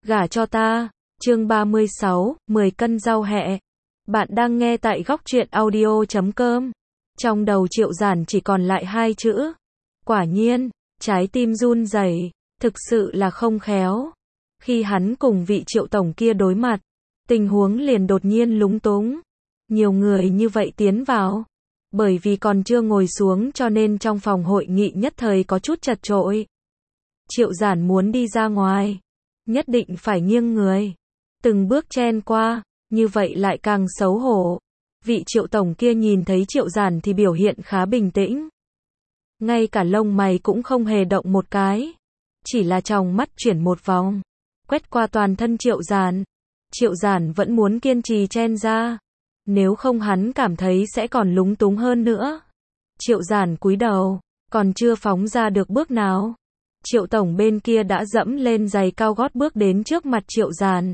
Gả cho ta. Chương 36, 10 cân rau hẹ. Bạn đang nghe tại góc truyện audio.com. Trong đầu Triệu Giản chỉ còn lại hai chữ. Quả nhiên, trái tim run rẩy, thực sự là không khéo. Khi hắn cùng vị Triệu tổng kia đối mặt, tình huống liền đột nhiên lúng túng. Nhiều người như vậy tiến vào. Bởi vì còn chưa ngồi xuống cho nên trong phòng hội nghị nhất thời có chút chật chội. Triệu Giản muốn đi ra ngoài, nhất định phải nghiêng người, từng bước chen qua, như vậy lại càng xấu hổ. Vị Triệu tổng kia nhìn thấy Triệu Giản thì biểu hiện khá bình tĩnh. Ngay cả lông mày cũng không hề động một cái, chỉ là tròng mắt chuyển một vòng, quét qua toàn thân Triệu Giản. Triệu Giản vẫn muốn kiên trì chen ra, nếu không hắn cảm thấy sẽ còn lúng túng hơn nữa. Triệu Giản cúi đầu, còn chưa phóng ra được bước nào, Triệu tổng bên kia đã dẫm lên giày cao gót bước đến trước mặt Triệu Giản.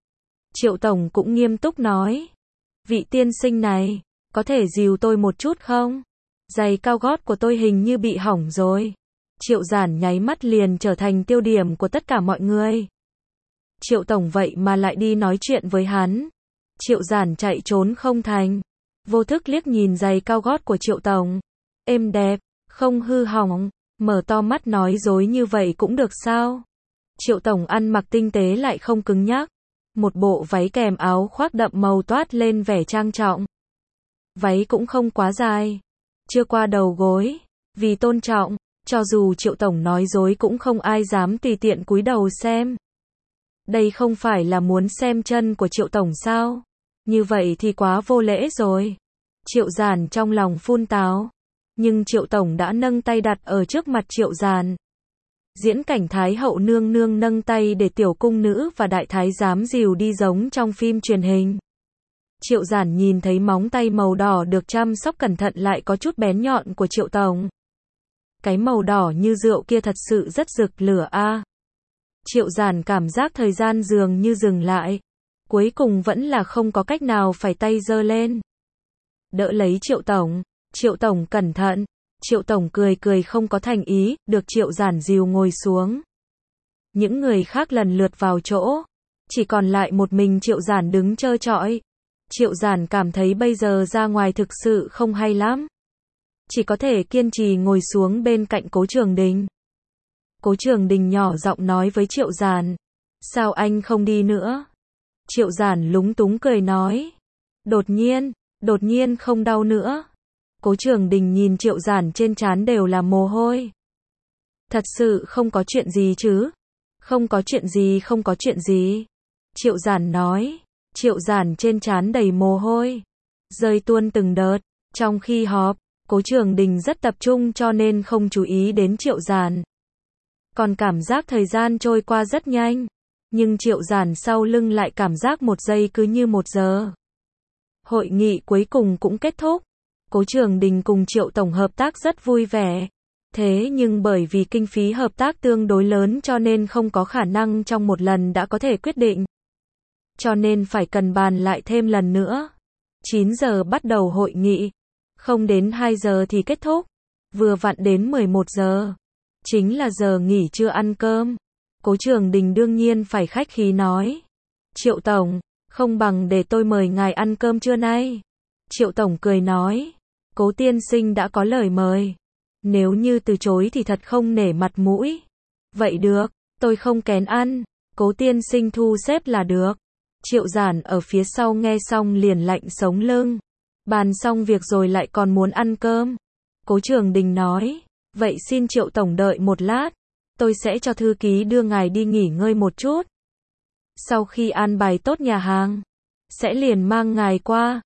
Triệu tổng cũng nghiêm túc nói, vị tiên sinh này, có thể dìu tôi một chút không? Giày cao gót của tôi hình như bị hỏng rồi. Triệu Giản nháy mắt liền trở thành tiêu điểm của tất cả mọi người. Triệu tổng vậy mà lại đi nói chuyện với hắn. Triệu Giản chạy trốn không thành. Vô thức liếc nhìn giày cao gót của Triệu tổng. Êm đẹp, không hư hỏng. Mở to mắt nói dối như vậy cũng được sao? Triệu tổng ăn mặc tinh tế lại không cứng nhắc. Một bộ váy kèm áo khoác đậm màu toát lên vẻ trang trọng. Váy cũng không quá dài, chưa qua đầu gối. Vì tôn trọng, cho dù Triệu tổng nói dối cũng không ai dám tùy tiện cúi đầu xem. Đây không phải là muốn xem chân của Triệu tổng sao? Như vậy thì quá vô lễ rồi. Triệu Giản trong lòng phun táo. Nhưng Triệu tổng đã nâng tay đặt ở trước mặt Triệu Giản. Diễn cảnh Thái hậu nương nương nâng tay để tiểu cung nữ và đại thái giám dìu đi giống trong phim truyền hình. Triệu Giản nhìn thấy móng tay màu đỏ được chăm sóc cẩn thận lại có chút bén nhọn của Triệu tổng. Cái màu đỏ như rượu kia thật sự rất rực lửa a. Triệu Giản cảm giác thời gian dường như dừng lại. Cuối cùng vẫn là không có cách nào phải tay giơ lên. Đỡ lấy Triệu tổng cẩn thận. Triệu tổng cười cười không có thành ý, được Triệu Giản dìu ngồi xuống. Những người khác lần lượt vào chỗ, chỉ còn lại một mình Triệu Giản đứng trơ trọi. Triệu Giản cảm thấy bây giờ ra ngoài thực sự không hay lắm. Chỉ có thể kiên trì ngồi xuống bên cạnh Cố Trường Đình. Cố Trường Đình nhỏ giọng nói với Triệu Giản, sao anh không đi nữa? Triệu Giản lúng túng cười nói, đột nhiên không đau nữa. Cố Trường Đình nhìn Triệu Giản trên trán đều là mồ hôi. Thật sự không có chuyện gì chứ? Không có chuyện gì. Triệu Giản nói. Triệu Giản trên trán đầy mồ hôi, rơi tuôn từng đợt. Trong khi họp, Cố Trường Đình rất tập trung cho nên không chú ý đến Triệu Giản. Còn cảm giác thời gian trôi qua rất nhanh. Nhưng Triệu Giản sau lưng lại cảm giác một giây cứ như 1 giờ. Hội nghị cuối cùng cũng kết thúc. Cố Trường Đình cùng Triệu tổng hợp tác rất vui vẻ. Thế nhưng bởi vì kinh phí hợp tác tương đối lớn cho nên không có khả năng trong một lần đã có thể quyết định. Cho nên phải cần bàn lại thêm lần nữa. 9 giờ bắt đầu hội nghị. Không đến 2 giờ thì kết thúc. Vừa vặn đến 11 giờ. Chính là giờ nghỉ trưa ăn cơm. Cố Trường Đình đương nhiên phải khách khí nói. Triệu tổng, không bằng để tôi mời ngài ăn cơm trưa nay. Triệu tổng cười nói. Cố tiên sinh đã có lời mời. Nếu như từ chối thì thật không nể mặt mũi. Vậy được, tôi không kén ăn. Cố tiên sinh thu xếp là được. Triệu Giản ở phía sau nghe xong liền lạnh sống lưng. Bàn xong việc rồi lại còn muốn ăn cơm. Cố Trường Đình nói, vậy xin Triệu tổng đợi một lát. Tôi sẽ cho thư ký đưa ngài đi nghỉ ngơi một chút. Sau khi an bài tốt nhà hàng, sẽ liền mang ngài qua.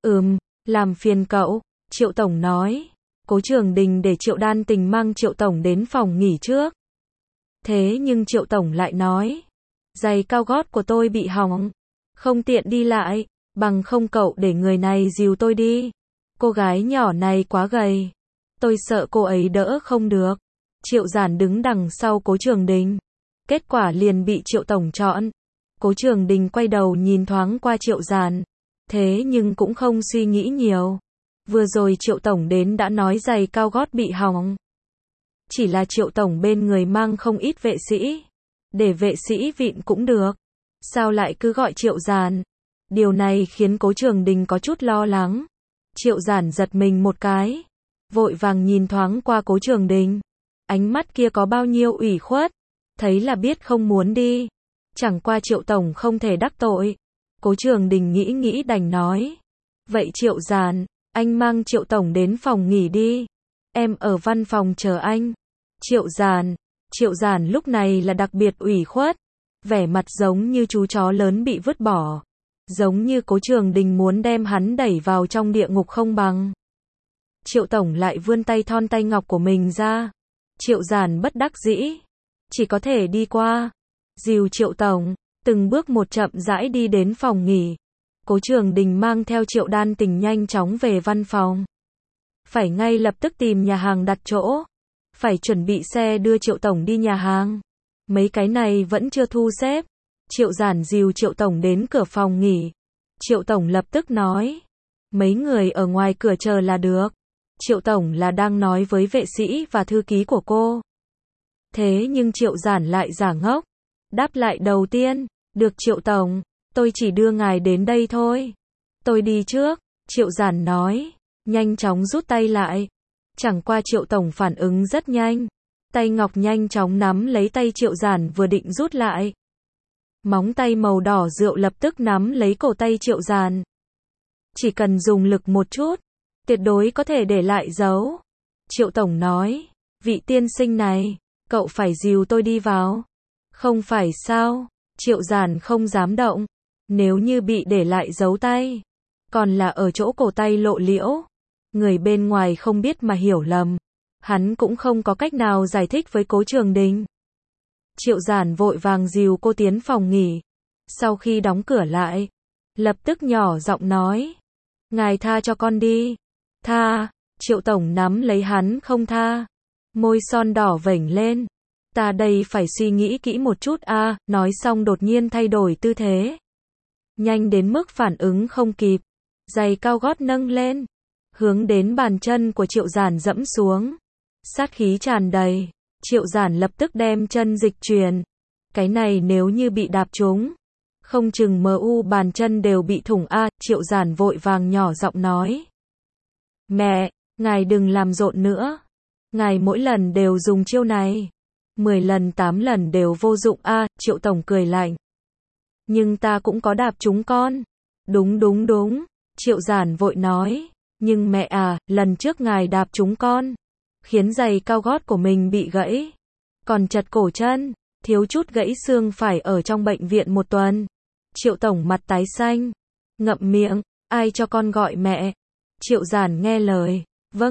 Làm phiền cậu. Triệu tổng nói. Cố Trường Đình để Triệu Đan Tình mang Triệu tổng đến phòng nghỉ trước. Thế nhưng Triệu tổng lại nói, giày cao gót của tôi bị hỏng, không tiện đi lại, bằng không cậu để người này dìu tôi đi. Cô gái nhỏ này quá gầy, tôi sợ cô ấy đỡ không được. Triệu Giản đứng đằng sau Cố Trường Đình. Kết quả liền bị Triệu tổng chọn. Cố Trường Đình quay đầu nhìn thoáng qua Triệu Giản. Thế nhưng cũng không suy nghĩ nhiều. Vừa rồi Triệu tổng đến đã nói giày cao gót bị hỏng. Chỉ là Triệu tổng bên người mang không ít vệ sĩ. để vệ sĩ vịn cũng được. Sao lại cứ gọi Triệu Giản? Điều này khiến Cố Trường Đình có chút lo lắng. Triệu Giản giật mình một cái, vội vàng nhìn thoáng qua Cố Trường Đình. Ánh mắt kia có bao nhiêu ủy khuất, thấy là biết không muốn đi. Chẳng qua Triệu tổng không thể đắc tội. Cố Trường Đình nghĩ nghĩ đành nói. Vậy Triệu Giản, anh mang Triệu tổng đến phòng nghỉ đi. Em ở văn phòng chờ anh. Triệu Giản lúc này là đặc biệt ủy khuất. Vẻ mặt giống như chú chó lớn bị vứt bỏ. Giống như Cố Trường Đình muốn đem hắn đẩy vào trong địa ngục không bằng. Triệu tổng lại vươn tay thon tay ngọc của mình ra. Triệu Giản bất đắc dĩ, chỉ có thể đi qua, dìu Triệu tổng, từng bước một chậm rãi đi đến phòng nghỉ. Cố Trường Đình mang theo Triệu Đan Tình nhanh chóng về văn phòng. Phải ngay lập tức tìm nhà hàng đặt chỗ, phải chuẩn bị xe đưa Triệu tổng đi nhà hàng. Mấy cái này vẫn chưa thu xếp. Triệu Giản dìu Triệu tổng đến cửa phòng nghỉ. Triệu tổng lập tức nói, mấy người ở ngoài cửa chờ là được. Triệu tổng là đang nói với vệ sĩ và thư ký của cô. Thế nhưng Triệu Giản lại giả ngốc, đáp lại đầu tiên, được Triệu tổng, tôi chỉ đưa ngài đến đây thôi. Tôi đi trước, Triệu Giản nói, nhanh chóng rút tay lại. Chẳng qua Triệu tổng phản ứng rất nhanh, tay ngọc nhanh chóng nắm lấy tay Triệu Giản vừa định rút lại. Móng tay màu đỏ rượu lập tức nắm lấy cổ tay Triệu Giản. Chỉ cần dùng lực một chút, tuyệt đối có thể để lại dấu. Triệu tổng nói, vị tiên sinh này, cậu phải dìu tôi đi vào. Không phải sao? Triệu Giản không dám động. Nếu như bị để lại dấu tay, còn là ở chỗ cổ tay lộ liễu, người bên ngoài không biết mà hiểu lầm, hắn cũng không có cách nào giải thích với Cố Trường Đình. Triệu Giản vội vàng dìu cô tiến phòng nghỉ. Sau khi đóng cửa lại, lập tức nhỏ giọng nói, ngài tha cho con đi. Tha? Triệu tổng nắm lấy hắn không tha. Môi son đỏ vểnh lên. Ta đây phải suy nghĩ kỹ một chút a. Nói xong đột nhiên thay đổi tư thế. Nhanh đến mức phản ứng không kịp. Giày cao gót nâng lên, hướng đến bàn chân của Triệu Giản dẫm xuống. Sát khí tràn đầy. Triệu Giản lập tức đem chân dịch chuyển. Cái này nếu như bị đạp trúng, không chừng bàn chân đều bị thủng a. Triệu Giản vội vàng nhỏ giọng nói. Mẹ, ngài đừng làm rộn nữa. Ngài mỗi lần đều dùng chiêu này. 10 lần 8 lần đều vô dụng a. Triệu tổng cười lạnh. Nhưng ta cũng có đạp trúng con. Đúng. Triệu Giản vội nói. Nhưng mẹ à, lần trước ngài đạp trúng con, khiến giày cao gót của mình bị gãy. Còn chật cổ chân, thiếu chút gãy xương phải ở trong bệnh viện 1 tuần. Triệu tổng mặt tái xanh, ngậm miệng, ai cho con gọi mẹ? Triệu Giản nghe lời,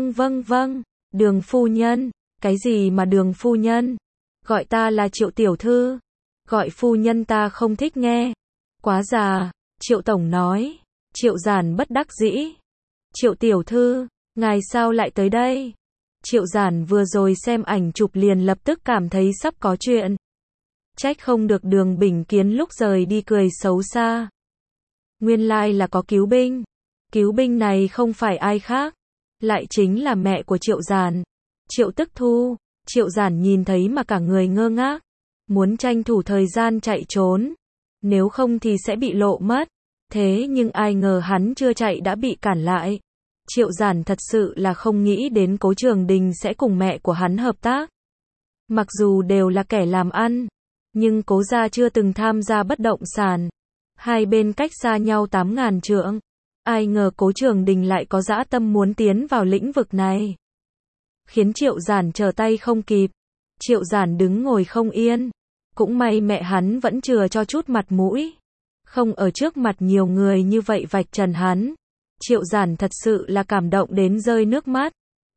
vâng, Đường phu nhân. Cái gì mà Đường phu nhân? Gọi ta là Triệu tiểu thư. Gọi phu nhân ta không thích nghe. Quá già, Triệu tổng nói. Triệu Giản bất đắc dĩ. Triệu tiểu thư, ngài sao lại tới đây? Triệu Giản vừa rồi xem ảnh chụp liền lập tức cảm thấy sắp có chuyện. Trách không được Đường Bình Kiến lúc rời đi cười xấu xa. Nguyên lai là có cứu binh. Cứu binh này không phải ai khác, lại chính là mẹ của Triệu Giản, Triệu Tức Thu. Triệu Giản nhìn thấy mà cả người ngơ ngác, muốn tranh thủ thời gian chạy trốn, nếu không thì sẽ bị lộ mất. Thế nhưng ai ngờ hắn chưa chạy đã bị cản lại. Triệu Giản thật sự là không nghĩ đến Cố Trường Đình sẽ cùng mẹ của hắn hợp tác. Mặc dù đều là kẻ làm ăn, nhưng Cố gia chưa từng tham gia bất động sản. Hai bên cách xa nhau 8.000 trượng. Ai ngờ Cố Trường Đình lại có dã tâm muốn tiến vào lĩnh vực này, khiến Triệu Giản trở tay không kịp. Triệu Giản đứng ngồi không yên. Cũng may mẹ hắn vẫn chừa cho chút mặt mũi, không ở trước mặt nhiều người như vậy vạch trần hắn. Triệu Giản thật sự là cảm động đến rơi nước mắt.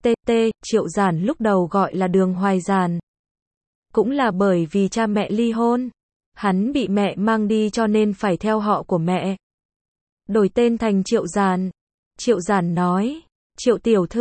Triệu Giản lúc đầu gọi là Đường Hoài Giản, cũng là bởi vì cha mẹ ly hôn, hắn bị mẹ mang đi cho nên phải theo họ của mẹ, đổi tên thành Triệu Giản. Triệu Giản nói, Triệu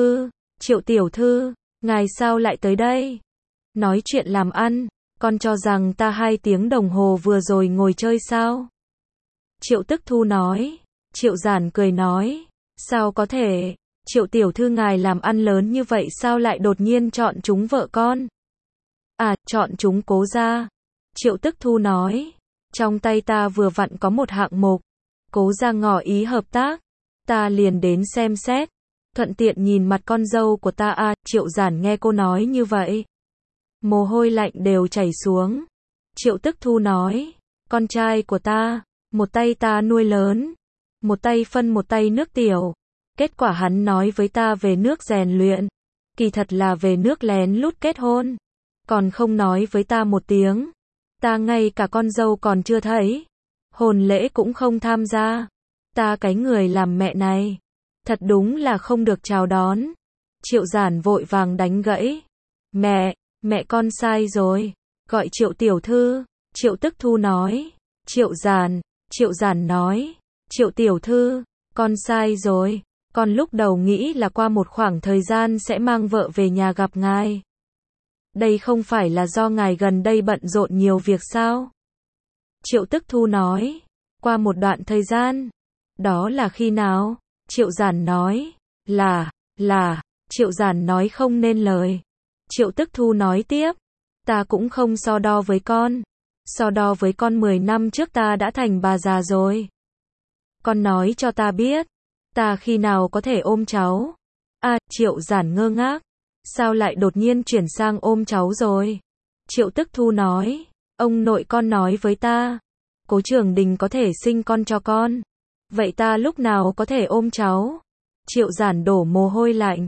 tiểu thư, ngài sao lại tới đây? Nói chuyện làm ăn, con cho rằng ta 2 tiếng đồng hồ vừa rồi ngồi chơi sao? Triệu Tức Thu nói. Triệu Giản cười nói, sao có thể? Triệu tiểu thư ngài làm ăn lớn như vậy sao lại đột nhiên chọn chúng vợ con? À, chọn chúng Cố gia. Triệu Tức Thu nói, trong tay ta vừa vặn có một hạng mục, Cố ra ngỏ ý hợp tác, ta liền đến xem xét, thuận tiện nhìn mặt con dâu của ta à. Triệu Giản nghe cô nói như vậy, mồ hôi lạnh đều chảy xuống. Triệu Tức Thu nói, con trai của ta, một tay ta nuôi lớn, một tay phân một tay nước tiểu. Kết quả hắn nói với ta về nước rèn luyện, kỳ thật là về nước lén lút kết hôn, còn không nói với ta một tiếng. Ta ngay cả con dâu còn chưa thấy, hôn lễ cũng không tham gia. Ta cái người làm mẹ này, thật đúng là không được chào đón. Triệu Giản vội vàng đánh gãy. Mẹ con sai rồi, gọi Triệu tiểu thư. Triệu Tức Thu nói. Triệu Giản nói, Triệu tiểu thư, con sai rồi. Con lúc đầu nghĩ là qua một khoảng thời gian sẽ mang vợ về nhà gặp ngài. Đây không phải là do ngài gần đây bận rộn nhiều việc sao? Triệu Tức Thu nói, qua một đoạn thời gian. Đó là khi nào? Triệu Giản nói, là, Triệu Giản nói không nên lời. Triệu Tức Thu nói tiếp, ta cũng không so đo với con. So đo với con 10 năm trước ta đã thành bà già rồi. Con nói cho ta biết, ta khi nào có thể ôm cháu? À, Triệu Giản ngơ ngác, sao lại đột nhiên chuyển sang ôm cháu rồi? Triệu Tức Thu nói, ông nội con nói với ta, Cố Trường Đình có thể sinh con cho con. Vậy ta lúc nào có thể ôm cháu? Triệu Giản đổ mồ hôi lạnh.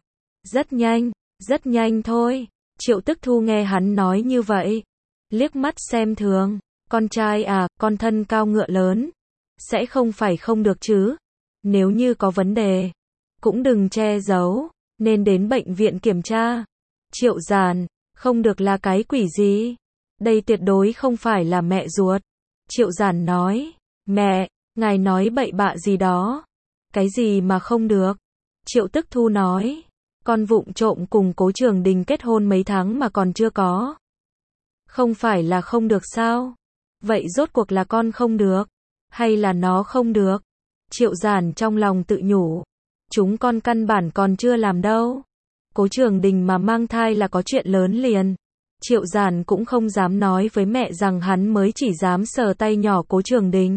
Rất nhanh thôi. Triệu Tức Thu nghe hắn nói như vậy, liếc mắt xem thường, con trai à, con thân cao ngựa lớn, sẽ không phải không được chứ? Nếu như có vấn đề, cũng đừng che giấu, nên đến bệnh viện kiểm tra. Triệu Giản, không được là cái quỷ gì? Đây tuyệt đối không phải là mẹ ruột. Triệu Giản nói, mẹ, ngài nói bậy bạ gì đó? Cái gì mà không được? Triệu Tức Thu nói, con vụng trộm cùng Cố Trường Đình kết hôn mấy tháng mà còn chưa có. Không phải là không được sao? Vậy rốt cuộc là con không được, hay là nó không được? Triệu Giản trong lòng tự nhủ, chúng con căn bản còn chưa làm đâu. Cố Trường Đình mà mang thai là có chuyện lớn liền. Triệu Giản cũng không dám nói với mẹ rằng hắn mới chỉ dám sờ tay nhỏ Cố Trường Đình,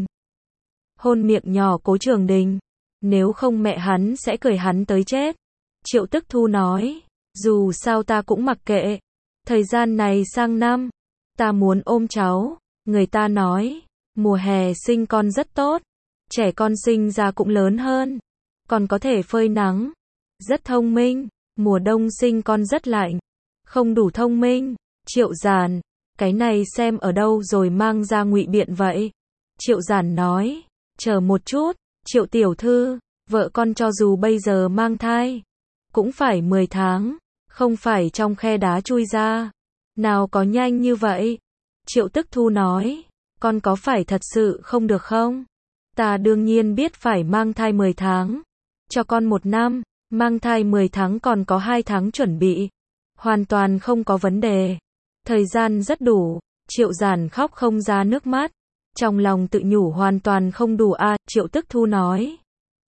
hôn miệng nhỏ Cố Trường Đình, nếu không mẹ hắn sẽ cười hắn tới chết. Triệu Tức Thu nói, dù sao ta cũng mặc kệ, thời gian này sang năm, ta muốn ôm cháu. Người ta nói, mùa hè sinh con rất tốt, trẻ con sinh ra cũng lớn hơn, còn có thể phơi nắng, rất thông minh. Mùa đông sinh con rất lạnh, không đủ thông minh. Triệu Giản, cái này xem ở đâu rồi mang ra ngụy biện vậy? Triệu Giản nói, chờ một chút, Triệu tiểu thư, vợ con cho dù bây giờ mang thai, cũng phải 10 tháng, không phải trong khe đá chui ra. Nào có nhanh như vậy? Triệu Tức Thu nói, con có phải thật sự không được không? Ta đương nhiên biết phải mang thai 10 tháng, cho con 1 năm, mang thai 10 tháng còn có 2 tháng chuẩn bị, hoàn toàn không có vấn đề. Thời gian rất đủ. Triệu Giản khóc không ra nước mắt, trong lòng tự nhủ hoàn toàn không đủ à. Triệu Tức Thu nói,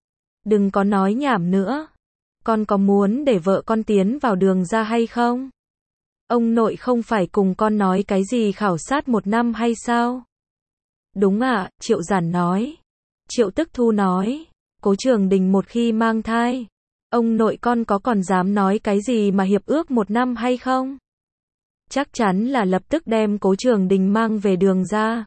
đừng có nói nhảm nữa, con có muốn để vợ con tiến vào đường ra hay không? Ông nội không phải cùng con nói cái gì khảo sát 1 năm hay sao? Đúng ạ, Triệu Giản nói. Triệu Tức Thu nói, Cố Trường Đình một khi mang thai, ông nội con có còn dám nói cái gì mà hiệp ước 1 năm hay không? Chắc chắn là lập tức đem Cố Trường Đình mang về đường ra.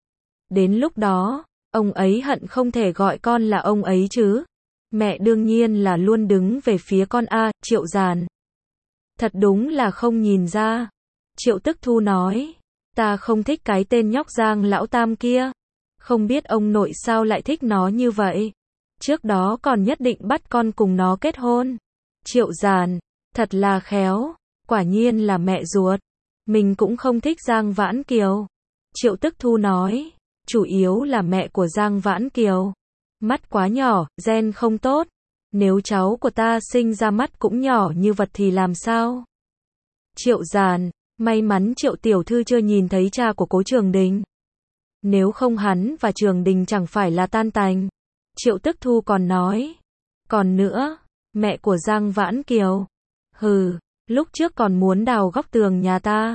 Đến lúc đó, ông ấy hận không thể gọi con là ông ấy chứ. Mẹ đương nhiên là luôn đứng về phía con a. Triệu Giản, thật đúng là không nhìn ra. Triệu Tức Thu nói, ta không thích cái tên nhóc Giang lão tam kia, không biết ông nội sao lại thích nó như vậy. Trước đó còn nhất định bắt con cùng nó kết hôn. Triệu Giản, thật là khéo, quả nhiên là mẹ ruột. Mình cũng không thích Giang Vãn Kiều. Triệu Tức Thu nói, chủ yếu là mẹ của Giang Vãn Kiều, mắt quá nhỏ, gen không tốt. Nếu cháu của ta sinh ra mắt cũng nhỏ như vật thì làm sao? Triệu Giản, may mắn Triệu tiểu thư chưa nhìn thấy cha của Cố Trường Đình. Nếu không hắn và Trường Đình chẳng phải là tan tành. Triệu Tức Thu còn nói, còn nữa, mẹ của Giang Vãn Kiều, hừ, lúc trước còn muốn đào góc tường nhà ta,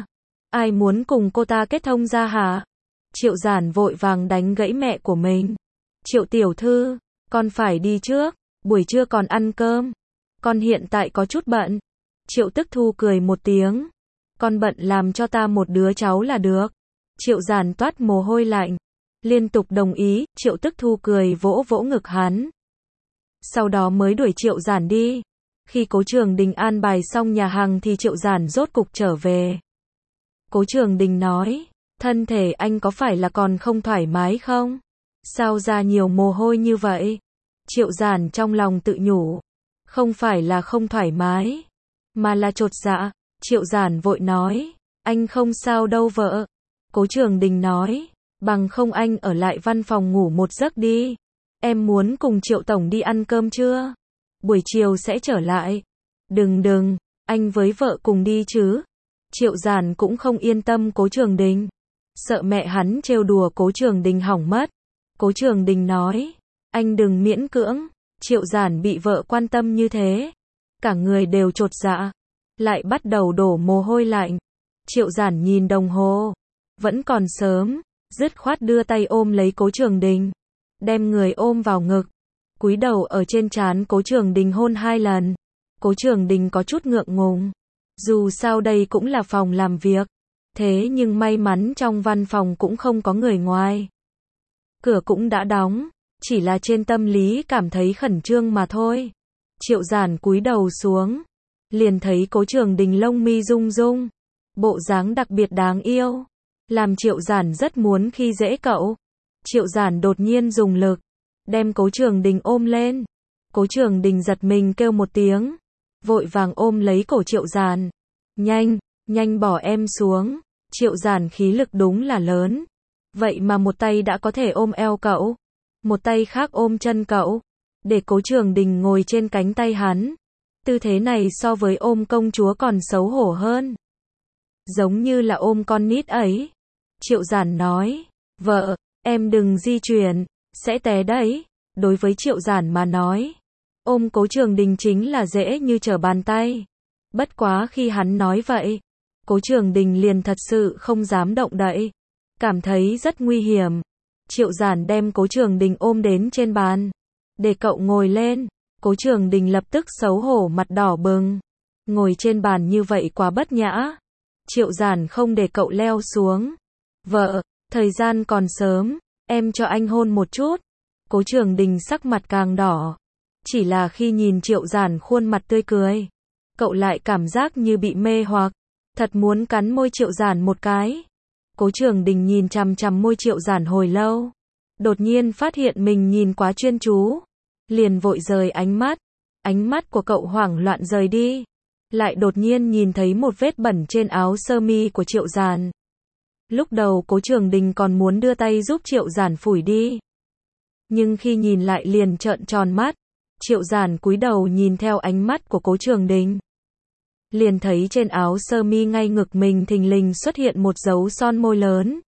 Ai muốn cùng cô ta kết thông ra hả? Triệu Giản vội vàng đánh gãy mẹ của mình. Triệu tiểu thư, con phải đi trước, buổi trưa còn ăn cơm. Con hiện tại có chút bận. Triệu Tức Thu cười một tiếng. Con bận làm cho ta một đứa cháu là được. Triệu Giản toát mồ hôi lạnh. Liên tục đồng ý, Triệu Tức Thu cười vỗ vỗ ngực hắn. Sau đó mới đuổi Triệu Giản đi. Khi Cố Trường Đình an bài xong nhà hàng thì Triệu Giản rốt cục trở về. Cố Trường Đình nói, thân thể anh có phải là còn không thoải mái không? Sao ra nhiều mồ hôi như vậy? Triệu Giản trong lòng tự nhủ, không phải là không thoải mái, mà là chột dạ. Triệu Giản vội nói, anh không sao đâu vợ. Cố Trường Đình nói, bằng không anh ở lại văn phòng ngủ một giấc đi. Em muốn cùng Triệu tổng đi ăn cơm trưa. Buổi chiều sẽ trở lại. Đừng, anh với vợ cùng đi chứ. Triệu Giản cũng không yên tâm Cố Trường Đình. Sợ mẹ hắn trêu đùa Cố Trường Đình hỏng mất. Cố Trường Đình nói, anh đừng miễn cưỡng. Triệu Giản bị vợ quan tâm như thế, cả người đều chột dạ, lại bắt đầu đổ mồ hôi lạnh. Triệu Giản nhìn đồng hồ, vẫn còn sớm, dứt khoát đưa tay ôm lấy Cố Trường Đình, đem người ôm vào ngực, cúi đầu ở trên trán Cố Trường Đình hôn 2 lần. Cố Trường Đình có chút ngượng ngùng, dù sao đây cũng là phòng làm việc, thế nhưng may mắn trong văn phòng cũng không có người ngoài. Cửa cũng đã đóng, chỉ là trên tâm lý cảm thấy khẩn trương mà thôi. Triệu Giản cúi đầu xuống, liền thấy Cố Trường Đình lông mi rung rung, bộ dáng đặc biệt đáng yêu, làm Triệu Giản rất muốn khi dễ cậu. Triệu Giản đột nhiên dùng lực, đem Cố Trường Đình ôm lên. Cố Trường Đình giật mình kêu một tiếng, vội vàng ôm lấy cổ Triệu Giản. Nhanh bỏ em xuống. Triệu Giản khí lực đúng là lớn, vậy mà một tay đã có thể ôm eo cậu, một tay khác ôm chân cậu, để Cố Trường Đình ngồi trên cánh tay hắn. Tư thế này so với ôm công chúa còn xấu hổ hơn, giống như là ôm con nít ấy. Triệu Giản nói, vợ, em đừng di chuyển, sẽ té đấy. Đối với Triệu Giản mà nói, ôm Cố Trường Đình chính là dễ như trở bàn tay. Bất quá khi hắn nói vậy, Cố Trường Đình liền thật sự không dám động đậy, cảm thấy rất nguy hiểm. Triệu Giản đem Cố Trường Đình ôm đến trên bàn, để cậu ngồi lên. Cố Trường Đình lập tức xấu hổ mặt đỏ bừng, ngồi trên bàn như vậy quá bất nhã. Triệu Giản không để cậu leo xuống. Vợ, thời gian còn sớm, em cho anh hôn một chút. Cố Trường Đình sắc mặt càng đỏ, chỉ là khi nhìn Triệu Giản khuôn mặt tươi cười, cậu lại cảm giác như bị mê hoặc, thật muốn cắn môi Triệu Giản một cái. Cố Trường Đình nhìn chằm chằm môi Triệu Giản hồi lâu, đột nhiên phát hiện mình nhìn quá chuyên chú, liền vội rời ánh mắt của cậu hoảng loạn rời đi, lại đột nhiên nhìn thấy một vết bẩn trên áo sơ mi của Triệu Giản. Lúc đầu Cố Trường Đình còn muốn đưa tay giúp Triệu Giản phủi đi, nhưng khi nhìn lại liền trợn tròn mắt. Triệu Giản cúi đầu nhìn theo ánh mắt của Cố Trường Đình, liền thấy trên áo sơ mi ngay ngực mình thình lình xuất hiện một dấu son môi lớn.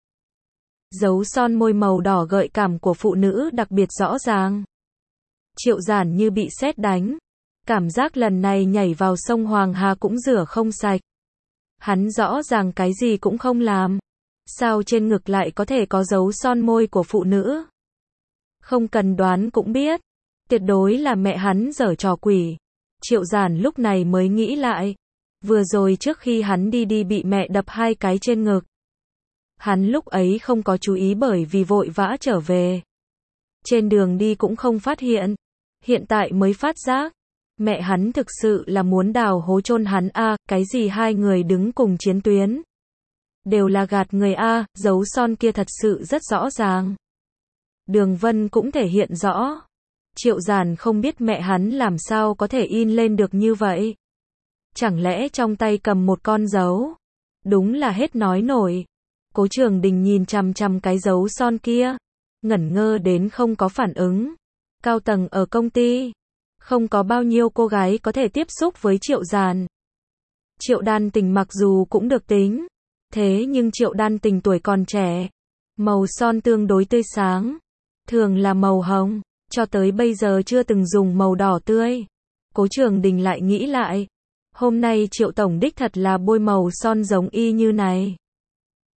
Dấu son môi màu đỏ gợi cảm của phụ nữ đặc biệt rõ ràng. Triệu Giản như bị sét đánh, cảm giác lần này nhảy vào sông Hoàng Hà cũng rửa không sạch. Hắn rõ ràng cái gì cũng không làm, sao trên ngực lại có thể có dấu son môi của phụ nữ? Không cần đoán cũng biết, tuyệt đối là mẹ hắn giở trò quỷ. Triệu Giản lúc này mới nghĩ lại, vừa rồi trước khi hắn đi bị mẹ đập 2 cái trên ngực. Hắn lúc ấy không có chú ý bởi vì vội vã trở về. Trên đường đi cũng không phát hiện tại mới phát giác. Mẹ hắn thực sự là muốn đào hố chôn hắn a, cái gì 2 người đứng cùng chiến tuyến. Đều là gạt người a, dấu son kia thật sự rất rõ ràng. Đường vân cũng thể hiện rõ. Triệu Giản không biết mẹ hắn làm sao có thể in lên được như vậy. Chẳng lẽ trong tay cầm một con dấu? Đúng là hết nói nổi. Cố Trường Đình nhìn chằm chằm cái dấu son kia, ngẩn ngơ đến không có phản ứng. Cao tầng ở công ty, không có bao nhiêu cô gái có thể tiếp xúc với Triệu Giản. Triệu Đan Tình mặc dù cũng được tính, thế nhưng Triệu Đan Tình tuổi còn trẻ, màu son tương đối tươi sáng, thường là màu hồng, cho tới bây giờ chưa từng dùng màu đỏ tươi. Cố Trường Đình lại nghĩ lại, hôm nay Triệu tổng đích thật là bôi màu son giống y như này.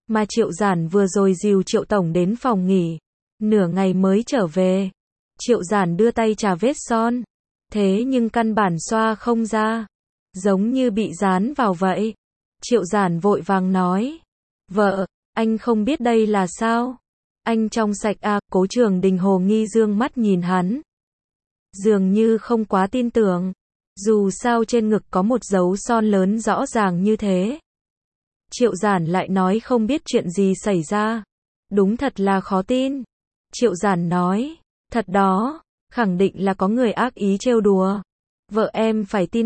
Mà Triệu Giản vừa rồi dìu Triệu Tổng đến phòng nghỉ, nửa ngày mới trở về. Triệu Giản đưa tay chà vết son, thế nhưng căn bản xoa không ra, giống như bị dán vào vậy. Triệu Giản vội vàng nói, vợ, anh không biết đây là sao? Anh trong sạch à? Cố Trường Đình hồ nghi dương mắt nhìn hắn, dường như không quá tin tưởng, dù sao trên ngực có một dấu son lớn rõ ràng như thế. Triệu Giản lại nói không biết chuyện gì xảy ra, đúng thật là khó tin. Triệu Giản nói, thật đó, khẳng định là có người ác ý trêu đùa. Vợ em phải tin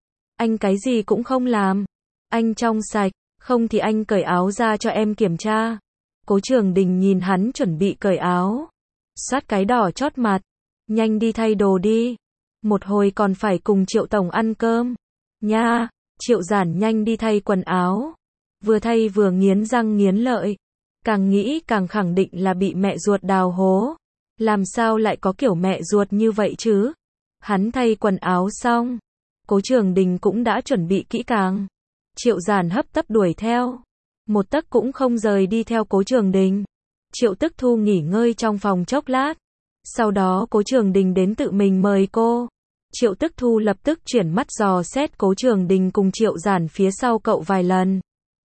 anh cái gì cũng không làm, anh trong sạch, không thì anh cởi áo ra cho em kiểm tra. Cố Trường Đình nhìn hắn chuẩn bị cởi áo, xoát cái đỏ chót mặt, nhanh đi thay đồ đi, một hồi còn phải cùng Triệu Tổng ăn cơm, nha. Triệu Giản nhanh đi thay quần áo, vừa thay vừa nghiến răng nghiến lợi, càng nghĩ càng khẳng định là bị mẹ ruột đào hố, làm sao lại có kiểu mẹ ruột như vậy chứ. Hắn thay quần áo xong, Cố Trường Đình cũng đã chuẩn bị kỹ càng. Triệu Giản hấp tấp đuổi theo, một tấc cũng không rời đi theo Cố Trường Đình. Triệu Tức Thu nghỉ ngơi trong phòng chốc lát, sau đó Cố Trường Đình đến tự mình mời cô. Triệu Tức Thu lập tức chuyển mắt dò xét Cố Trường Đình cùng Triệu Giản phía sau cậu vài lần.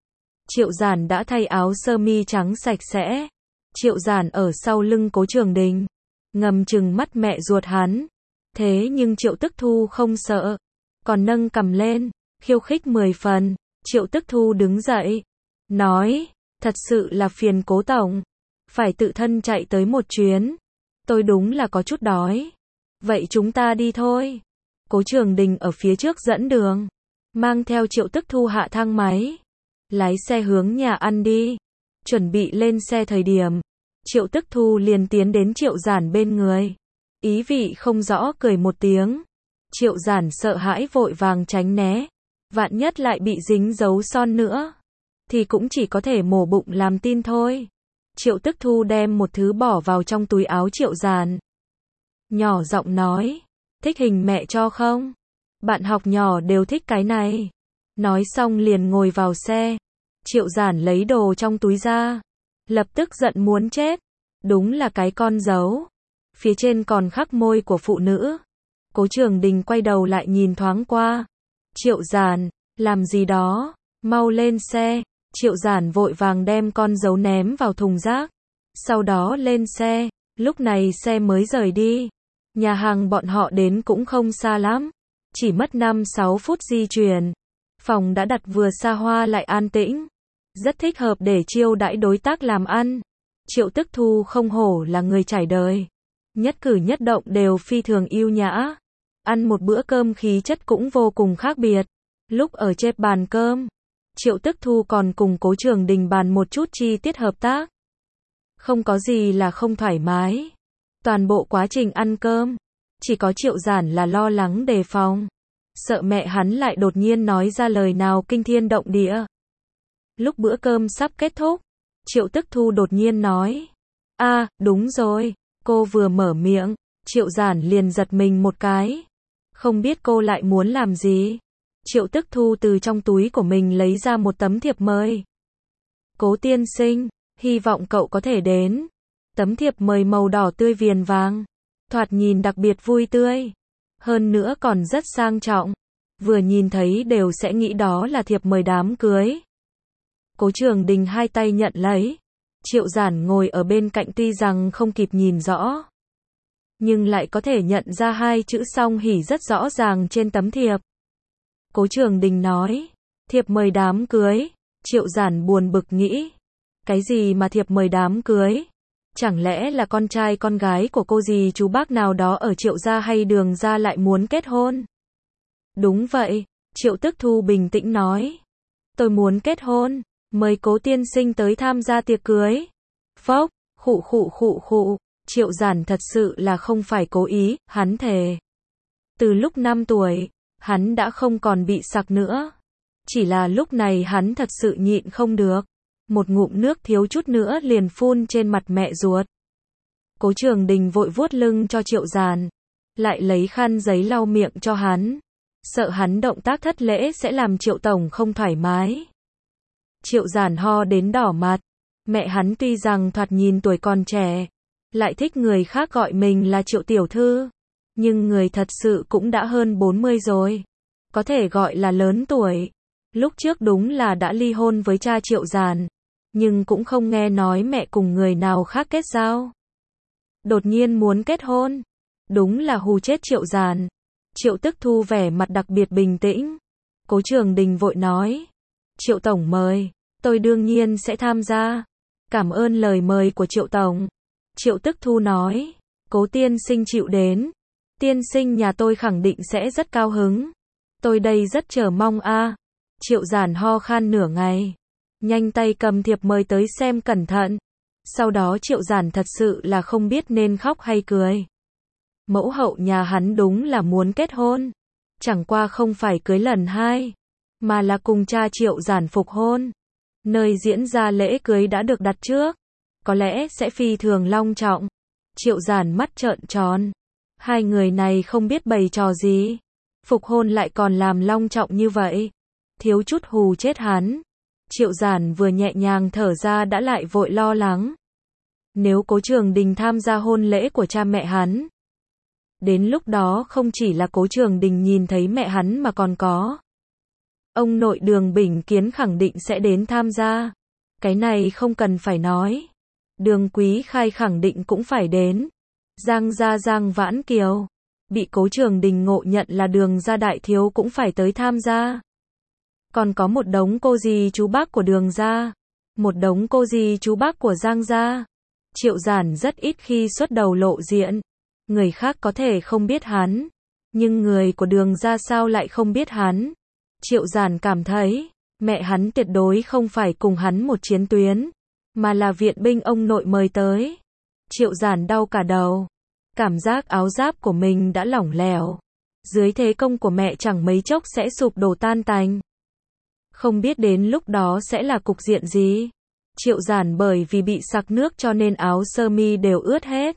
Triệu Giản đã thay áo sơ mi trắng sạch sẽ. Triệu Giản ở sau lưng Cố Trường Đình, ngầm trừng mắt mẹ ruột hắn. Thế nhưng Triệu Tức Thu không sợ, còn nâng cằm lên, khiêu khích 10 phần. Triệu Tức Thu đứng dậy, nói, thật sự là phiền Cố Tổng, phải tự thân chạy tới một chuyến. Tôi đúng là có chút đói. Vậy chúng ta đi thôi. Cố Trường Đình ở phía trước dẫn đường, mang theo Triệu Tức Thu hạ thang máy, lái xe hướng nhà ăn đi. Chuẩn bị lên xe thời điểm, Triệu Tức Thu liền tiến đến Triệu Giản bên người, ý vị không rõ cười một tiếng. Triệu Giản sợ hãi vội vàng tránh né, vạn nhất lại bị dính dấu son nữa, thì cũng chỉ có thể mổ bụng làm tin thôi. Triệu Tức Thu đem một thứ bỏ vào trong túi áo Triệu Giản, nhỏ giọng nói, thích hình mẹ cho không? Bạn học nhỏ đều thích cái này. Nói xong liền ngồi vào xe. Triệu Giản lấy đồ trong túi ra, lập tức giận muốn chết. Đúng là cái con dấu, phía trên còn khắc môi của phụ nữ. Cố Trường Đình quay đầu lại nhìn thoáng qua. Triệu Giản, làm gì đó, mau lên xe. Triệu Giản vội vàng đem con dấu ném vào thùng rác, sau đó lên xe. Lúc này xe mới rời đi. Nhà hàng bọn họ đến cũng không xa lắm, chỉ mất 5-6 phút di chuyển. Phòng đã đặt vừa xa hoa lại an tĩnh, rất thích hợp để chiêu đãi đối tác làm ăn. Triệu Tức Thu không hổ là người trải đời, nhất cử nhất động đều phi thường yêu nhã. Ăn một bữa cơm khí chất cũng vô cùng khác biệt. Lúc ở trên bàn cơm, Triệu Tức Thu còn cùng Cố Trường Đình bàn một chút chi tiết hợp tác. Không có gì là không thoải mái. Toàn bộ quá trình ăn cơm, chỉ có Triệu Giản là lo lắng đề phòng, sợ mẹ hắn lại đột nhiên nói ra lời nào kinh thiên động địa. Lúc bữa cơm sắp kết thúc, Triệu Tức Thu đột nhiên nói, đúng rồi. Cô vừa mở miệng, Triệu Giản liền giật mình một cái, không biết cô lại muốn làm gì. Triệu Tức Thu từ trong túi của mình lấy ra một tấm thiệp mời. Cố tiên sinh, hy vọng cậu có thể đến. Tấm thiệp mời màu đỏ tươi viền vàng, thoạt nhìn đặc biệt vui tươi, hơn nữa còn rất sang trọng, vừa nhìn thấy đều sẽ nghĩ đó là thiệp mời đám cưới. Cố Trường Đình hai tay nhận lấy, Triệu Giản ngồi ở bên cạnh tuy rằng không kịp nhìn rõ, nhưng lại có thể nhận ra hai chữ song hỷ rất rõ ràng trên tấm thiệp. Cố Trường Đình nói, thiệp mời đám cưới. Triệu Giản buồn bực nghĩ, cái gì mà thiệp mời đám cưới? Chẳng lẽ là con trai con gái của cô dì chú bác nào đó ở Triệu gia hay Đường gia lại muốn kết hôn? Đúng vậy, Triệu Tức Thu bình tĩnh nói. Tôi muốn kết hôn, mời Cố tiên sinh tới tham gia tiệc cưới. Phốc, khụ. Triệu Giản thật sự là không phải cố ý, hắn thề. Từ lúc 5 tuổi, hắn đã không còn bị sặc nữa. Chỉ là lúc này hắn thật sự nhịn không được. Một ngụm nước thiếu chút nữa liền phun trên mặt mẹ ruột. Cố Trường Đình vội vuốt lưng cho Triệu Giản, lại lấy khăn giấy lau miệng cho hắn, sợ hắn động tác thất lễ sẽ làm Triệu Tổng không thoải mái. Triệu Giản ho đến đỏ mặt. Mẹ hắn tuy rằng thoạt nhìn tuổi còn trẻ, lại thích người khác gọi mình là Triệu tiểu thư, nhưng người thật sự cũng đã hơn 40 rồi, có thể gọi là lớn tuổi. Lúc trước đúng là đã ly hôn với cha Triệu Giản, nhưng cũng không nghe nói mẹ cùng người nào khác kết giao. Đột nhiên muốn kết hôn, đúng là hù chết Triệu Giản. Triệu Tức Thu vẻ mặt đặc biệt bình tĩnh. Cố Trường Đình vội nói, Triệu Tổng mời, tôi đương nhiên sẽ tham gia. Cảm ơn lời mời của Triệu Tổng. Triệu Tức Thu nói, Cố tiên sinh chịu đến, tiên sinh nhà tôi khẳng định sẽ rất cao hứng. Tôi đây rất chờ mong a. Triệu Giản ho khan nửa ngày, nhanh tay cầm thiệp mời tới xem cẩn thận. Sau đó Triệu Giản thật sự là không biết nên khóc hay cười. Mẫu hậu nhà hắn đúng là muốn kết hôn, chẳng qua không phải cưới lần hai, mà là cùng cha Triệu Giản phục hôn. Nơi diễn ra lễ cưới đã được đặt trước, có lẽ sẽ phi thường long trọng. Triệu Giản mắt trợn tròn, hai người này không biết bày trò gì, phục hôn lại còn làm long trọng như vậy, thiếu chút hù chết hắn. Triệu Giản vừa nhẹ nhàng thở ra đã lại vội lo lắng. Nếu Cố Trường Đình tham gia hôn lễ của cha mẹ hắn, đến lúc đó không chỉ là Cố Trường Đình nhìn thấy mẹ hắn mà còn có ông nội Đường Bỉnh Kiến khẳng định sẽ đến tham gia. Cái này không cần phải nói. Đường Quý Khai khẳng định cũng phải đến. Giang gia Giang Vãn Kiều, bị Cố Trường Đình ngộ nhận là Đường gia đại thiếu cũng phải tới tham gia. Còn có một đống cô dì chú bác của Đường gia, một đống cô dì chú bác của Giang gia. Triệu Giản rất ít khi xuất đầu lộ diện. Người khác có thể không biết hắn, nhưng người của Đường gia sao lại không biết hắn. Triệu Giản cảm thấy, mẹ hắn tuyệt đối không phải cùng hắn một chiến tuyến, mà là viện binh ông nội mời tới. Triệu Giản đau cả đầu, cảm giác áo giáp của mình đã lỏng lẻo. Dưới thế công của mẹ chẳng mấy chốc sẽ sụp đổ tan tành. Không biết đến lúc đó sẽ là cục diện gì. Triệu Giản bởi vì bị sặc nước cho nên áo sơ mi đều ướt hết.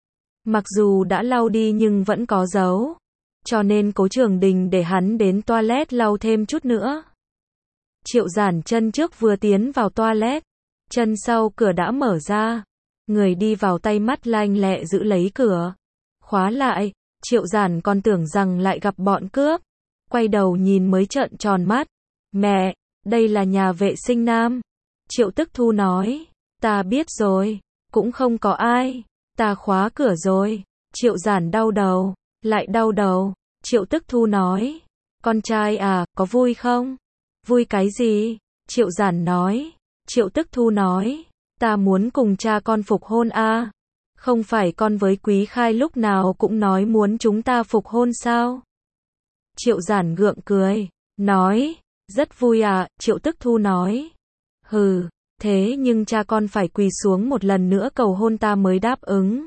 Mặc dù đã lau đi nhưng vẫn có dấu, cho nên Cố Trường Đình để hắn đến toilet lau thêm chút nữa. Triệu Giản chân trước vừa tiến vào toilet, chân sau cửa đã mở ra. Người đi vào tay mắt lanh lẹ giữ lấy cửa, khóa lại. Triệu Giản còn tưởng rằng lại gặp bọn cướp, quay đầu nhìn mới trợn tròn mắt. Mẹ, đây là nhà vệ sinh nam. Triệu Tức Thu nói, ta biết rồi, cũng không có ai, ta khóa cửa rồi. Triệu Giản đau đầu, lại đau đầu. Triệu Tức Thu nói, con trai à, có vui không? Vui cái gì? Triệu Giản nói. Triệu Tức Thu nói, ta muốn cùng cha con phục hôn a. Không phải con với Quý Khai lúc nào cũng nói muốn chúng ta phục hôn sao? Triệu Giản gượng cười, nói, rất vui à. Triệu Tức Thu nói, hừ, thế nhưng cha con phải quỳ xuống một lần nữa cầu hôn ta mới đáp ứng.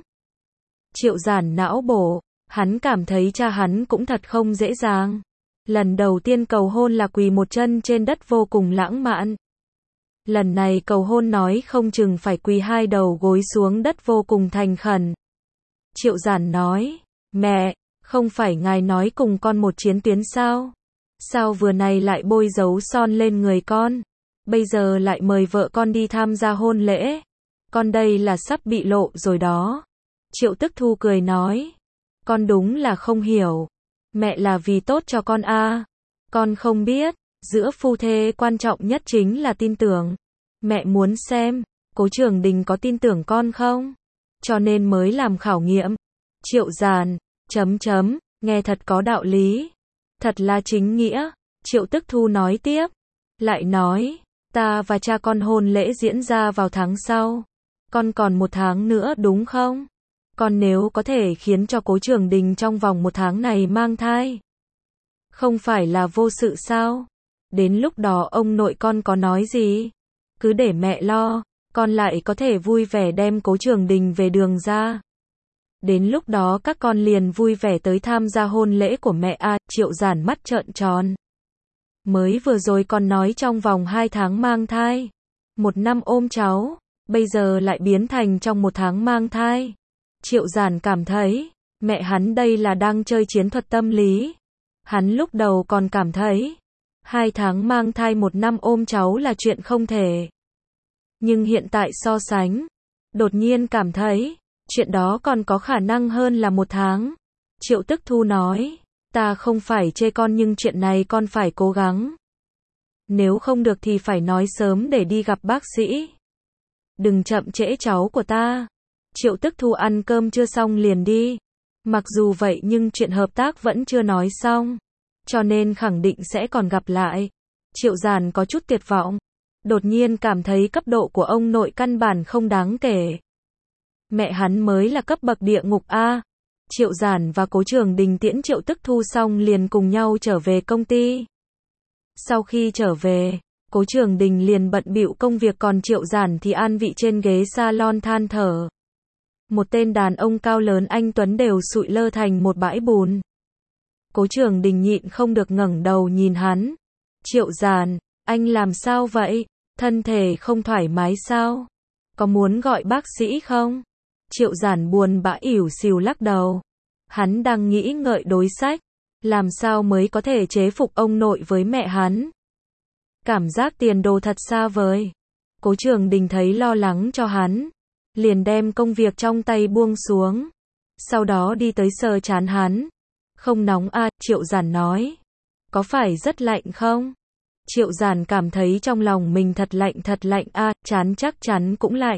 Triệu Giản não bổ, hắn cảm thấy cha hắn cũng thật không dễ dàng. Lần đầu tiên cầu hôn là quỳ một chân trên đất vô cùng lãng mạn. Lần này cầu hôn nói không chừng phải quỳ hai đầu gối xuống đất vô cùng thành khẩn. Triệu Giản nói, mẹ, không phải ngài nói cùng con một chiến tuyến sao? Sao vừa này lại bôi dấu son lên người con? Bây giờ lại mời vợ con đi tham gia hôn lễ. Con đây là sắp bị lộ rồi đó. Triệu Tức Thu cười nói, con đúng là không hiểu. Mẹ là vì tốt cho con a. Con không biết, giữa phu thê quan trọng nhất chính là tin tưởng. Mẹ muốn xem, Cố Trường Đình có tin tưởng con không? Cho nên mới làm khảo nghiệm. Triệu Giản, nghe thật có đạo lý. Thật là chính nghĩa. Triệu Tức Thu nói tiếp. Lại nói, ta và cha con hôn lễ diễn ra vào tháng sau. Con còn một tháng nữa đúng không? Con nếu có thể khiến cho Cố Trường Đình trong vòng một tháng này mang thai, không phải là vô sự sao? Đến lúc đó ông nội con có nói gì? Cứ để mẹ lo, con lại có thể vui vẻ đem Cố Trường Đình về Đường ra. Đến lúc đó các con liền vui vẻ tới tham gia hôn lễ của mẹ a. Triệu Giản mắt trợn tròn. Mới vừa rồi còn nói trong vòng 2 tháng mang thai, 1 năm ôm cháu, bây giờ lại biến thành trong 1 tháng mang thai. Triệu Giản cảm thấy, mẹ hắn đây là đang chơi chiến thuật tâm lý. Hắn lúc đầu còn cảm thấy, 2 tháng mang thai 1 năm ôm cháu là chuyện không thể. Nhưng hiện tại so sánh, đột nhiên cảm thấy, chuyện đó còn có khả năng hơn là 1 tháng. Triệu Tức Thu nói, ta không phải chê con nhưng chuyện này con phải cố gắng. Nếu không được thì phải nói sớm để đi gặp bác sĩ. Đừng chậm trễ cháu của ta. Triệu Tức Thu ăn cơm chưa xong liền đi. Mặc dù vậy nhưng chuyện hợp tác vẫn chưa nói xong. Cho nên khẳng định sẽ còn gặp lại. Triệu Giản có chút tuyệt vọng. Đột nhiên cảm thấy cấp độ của ông nội căn bản không đáng kể. Mẹ hắn mới là cấp bậc địa ngục A. Triệu Giản và Cố Trường Đình tiễn Triệu Tức Thu xong liền cùng nhau trở về công ty. Sau khi trở về, Cố Trường Đình liền bận bịu công việc còn Triệu Giản thì an vị trên ghế salon than thở. Một tên đàn ông cao lớn anh tuấn đều sụi lơ thành một bãi bùn. Cố Trường Đình nhịn không được ngẩng đầu nhìn hắn. Triệu Giản, anh làm sao vậy? Thân thể không thoải mái sao? Có muốn gọi bác sĩ không? Triệu Giản buồn bã ỉu xìu lắc đầu. Hắn đang nghĩ ngợi đối sách. Làm sao mới có thể chế phục ông nội với mẹ hắn? Cảm giác tiền đồ thật xa vời. Cố Trường Đình thấy lo lắng cho hắn. Liền đem công việc trong tay buông xuống. Sau đó đi tới sờ trán hắn. Không nóng à, Triệu Giản nói. Có phải rất lạnh không? Triệu Giản cảm thấy trong lòng mình thật lạnh à, trán chắc chắn cũng lạnh.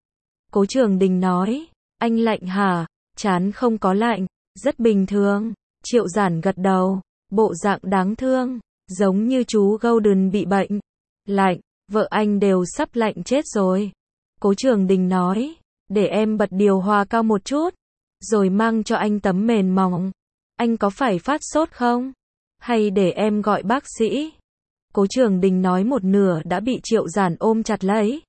Cố Trường Đình nói. Anh lạnh hả? Trán không có lạnh, rất bình thường. Triệu Giản gật đầu, bộ dạng đáng thương, giống như chú Golden bị bệnh. Lạnh, vợ anh đều sắp lạnh chết rồi. Cố Trường Đình nói, để em bật điều hòa cao một chút, rồi mang cho anh tấm mền mỏng. Anh có phải phát sốt không? Hay để em gọi bác sĩ? Cố Trường Đình nói một nửa đã bị Triệu Giản ôm chặt lấy.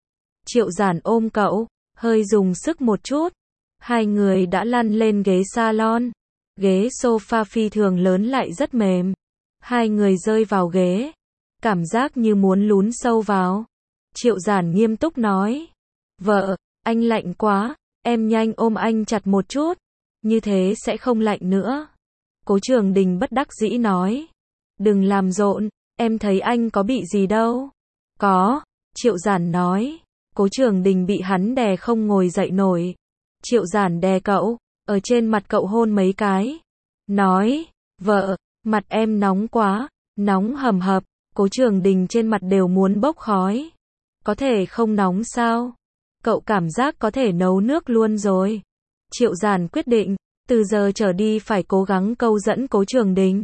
Triệu Giản ôm cậu, hơi dùng sức một chút. Hai người đã lăn lên ghế salon. Ghế sofa phi thường lớn lại rất mềm. Hai người rơi vào ghế. Cảm giác như muốn lún sâu vào. Triệu Giản nghiêm túc nói. Vợ, anh lạnh quá. Em nhanh ôm anh chặt một chút. Như thế sẽ không lạnh nữa. Cố Trường Đình bất đắc dĩ nói. Đừng làm rộn. Em thấy anh có bị gì đâu. Có. Triệu Giản nói. Cố Trường Đình bị hắn đè không ngồi dậy nổi. Triệu Giản đè cậu. Ở trên mặt cậu hôn mấy cái. Nói, vợ, mặt em nóng quá, nóng hầm hập. Cố Trường Đình trên mặt đều muốn bốc khói. Có thể không nóng sao? Cậu cảm giác có thể nấu nước luôn rồi. Triệu Giản quyết định, từ giờ trở đi phải cố gắng câu dẫn Cố Trường Đình.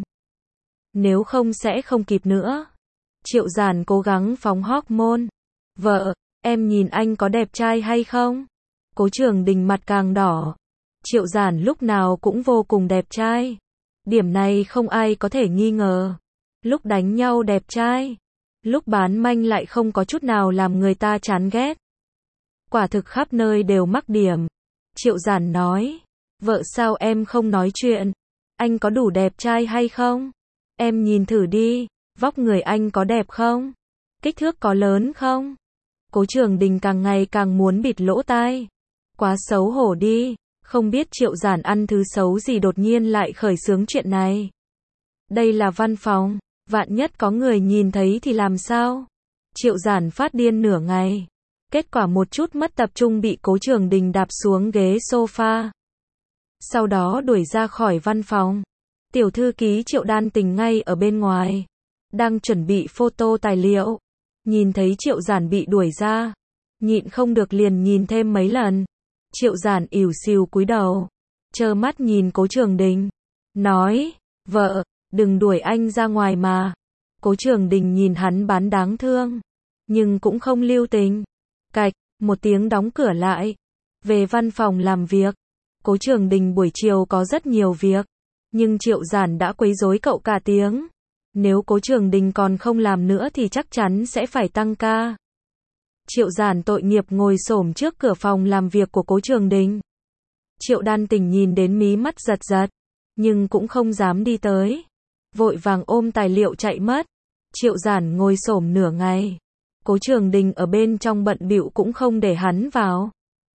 Nếu không sẽ không kịp nữa. Triệu Giản cố gắng phóng hormone. Vợ, em nhìn anh có đẹp trai hay không? Cố Trường Đình mặt càng đỏ. Triệu Giản lúc nào cũng vô cùng đẹp trai. Điểm này không ai có thể nghi ngờ. Lúc đánh nhau đẹp trai. Lúc bán manh lại không có chút nào làm người ta chán ghét. Quả thực khắp nơi đều mắc điểm. Triệu Giản nói. Vợ sao em không nói chuyện? Anh có đủ đẹp trai hay không? Em nhìn thử đi. Vóc người anh có đẹp không? Kích thước có lớn không? Cố Trường Đình càng ngày càng muốn bịt lỗ tai. Quá xấu hổ đi. Không biết Triệu Giản ăn thứ xấu gì đột nhiên lại khởi xướng chuyện này. Đây là văn phòng, vạn nhất có người nhìn thấy thì làm sao? Triệu Giản phát điên nửa ngày. Kết quả một chút mất tập trung bị Cố Trường Đình đạp xuống ghế sofa. Sau đó đuổi ra khỏi văn phòng. Tiểu thư ký Triệu Đan Tình ngay ở bên ngoài. Đang chuẩn bị photo tài liệu. Nhìn thấy Triệu Giản bị đuổi ra. Nhịn không được liền nhìn thêm mấy lần. Triệu Giản ỉu xìu cúi đầu, trơ mắt nhìn Cố Trường Đình, nói, vợ, đừng đuổi anh ra ngoài mà. Cố Trường Đình nhìn hắn bán đáng thương, nhưng cũng không lưu tình. Cạch, một tiếng đóng cửa lại. Về văn phòng làm việc. Cố Trường Đình buổi chiều có rất nhiều việc, nhưng Triệu Giản đã quấy rối cậu cả tiếng. Nếu Cố Trường Đình còn không làm nữa thì chắc chắn sẽ phải tăng ca. Triệu Giản tội nghiệp ngồi xổm trước cửa phòng làm việc của Cố Trường Đình. Triệu Đan Tình nhìn đến mí mắt giật giật, nhưng cũng không dám đi tới. Vội vàng ôm tài liệu chạy mất. Triệu Giản ngồi xổm nửa ngày. Cố Trường Đình ở bên trong bận bịu cũng không để hắn vào.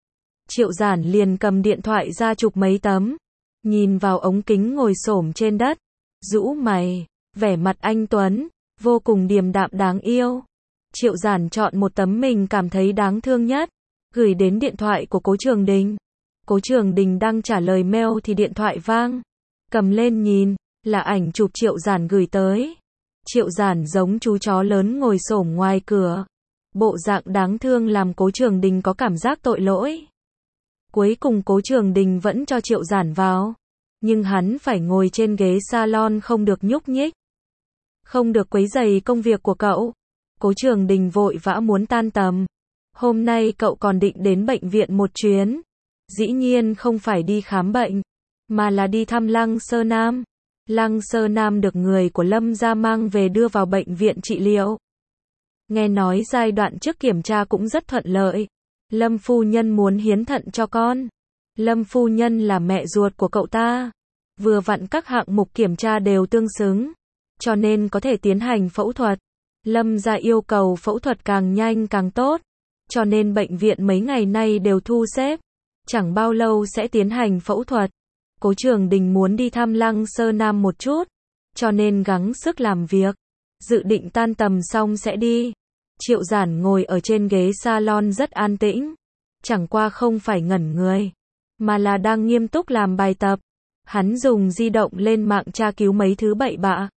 Triệu Giản liền cầm điện thoại ra chụp mấy tấm. Nhìn vào ống kính ngồi xổm trên đất. Rũ mày, vẻ mặt anh tuấn, vô cùng điềm đạm đáng yêu. Triệu Giản chọn một tấm mình cảm thấy đáng thương nhất, gửi đến điện thoại của Cố Trường Đình. Cố Trường Đình đang trả lời mail thì điện thoại vang. Cầm lên nhìn, là ảnh chụp Triệu Giản gửi tới. Triệu Giản giống chú chó lớn ngồi xổm ngoài cửa. Bộ dạng đáng thương làm Cố Trường Đình có cảm giác tội lỗi. Cuối cùng Cố Trường Đình vẫn cho Triệu Giản vào. Nhưng hắn phải ngồi trên ghế salon không được nhúc nhích. Không được quấy rầy công việc của cậu. Cố Trường Đình vội vã muốn tan tầm. Hôm nay cậu còn định đến bệnh viện một chuyến. Dĩ nhiên không phải đi khám bệnh, mà là đi thăm Lăng Sơ Nam. Lăng Sơ Nam được người của Lâm gia mang về đưa vào bệnh viện trị liệu. Nghe nói giai đoạn trước kiểm tra cũng rất thuận lợi. Lâm phu nhân muốn hiến thận cho con. Lâm phu nhân là mẹ ruột của cậu ta. Vừa vặn các hạng mục kiểm tra đều tương xứng, cho nên có thể tiến hành phẫu thuật. Lâm gia yêu cầu phẫu thuật càng nhanh càng tốt, cho nên bệnh viện mấy ngày nay đều thu xếp. Chẳng bao lâu sẽ tiến hành phẫu thuật. Cố Trường Đình muốn đi thăm Lăng Sơ Nam một chút, cho nên gắng sức làm việc. Dự định tan tầm xong sẽ đi. Triệu Giản ngồi ở trên ghế salon rất an tĩnh. Chẳng qua không phải ngẩn người, mà là đang nghiêm túc làm bài tập. Hắn dùng di động lên mạng tra cứu mấy thứ bậy bạ.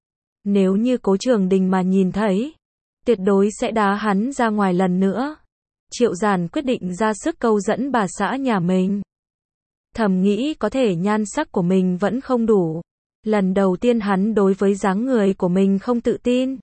Nếu như Cố Trường Đình mà nhìn thấy, tuyệt đối sẽ đá hắn ra ngoài lần nữa. Triệu Giản quyết định ra sức câu dẫn bà xã nhà mình. Thầm nghĩ có thể nhan sắc của mình vẫn không đủ. Lần đầu tiên hắn đối với dáng người của mình không tự tin.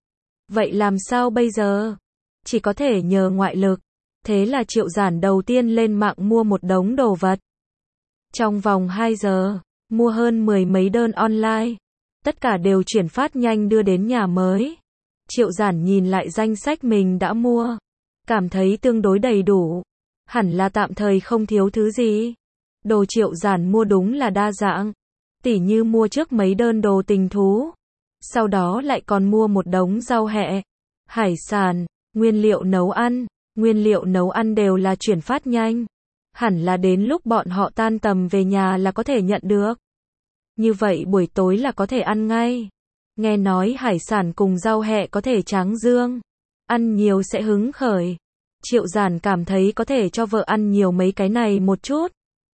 Vậy làm sao bây giờ? Chỉ có thể nhờ ngoại lực. Thế là Triệu Giản đầu tiên lên mạng mua một đống đồ vật. Trong vòng 2 giờ, mua hơn 10 mấy đơn online. Tất cả đều chuyển phát nhanh đưa đến nhà mới. Triệu Giản nhìn lại danh sách mình đã mua, cảm thấy tương đối đầy đủ. Hẳn là tạm thời không thiếu thứ gì. Đồ Triệu Giản mua đúng là đa dạng. Tỉ như mua trước mấy đơn đồ tình thú. Sau đó lại còn mua một đống rau hẹ, hải sản, nguyên liệu nấu ăn. Nguyên liệu nấu ăn đều là chuyển phát nhanh. Hẳn là đến lúc bọn họ tan tầm về nhà là có thể nhận được. Như vậy buổi tối là có thể ăn ngay. Nghe nói hải sản cùng rau hẹ có thể tráng dương. Ăn nhiều sẽ hứng khởi. Triệu Giản cảm thấy có thể cho vợ ăn nhiều mấy cái này một chút.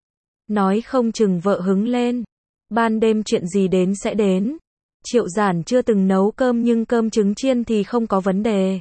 Nói không chừng vợ hứng lên. Ban đêm chuyện gì đến sẽ đến. Triệu Giản chưa từng nấu cơm nhưng cơm trứng chiên thì không có vấn đề.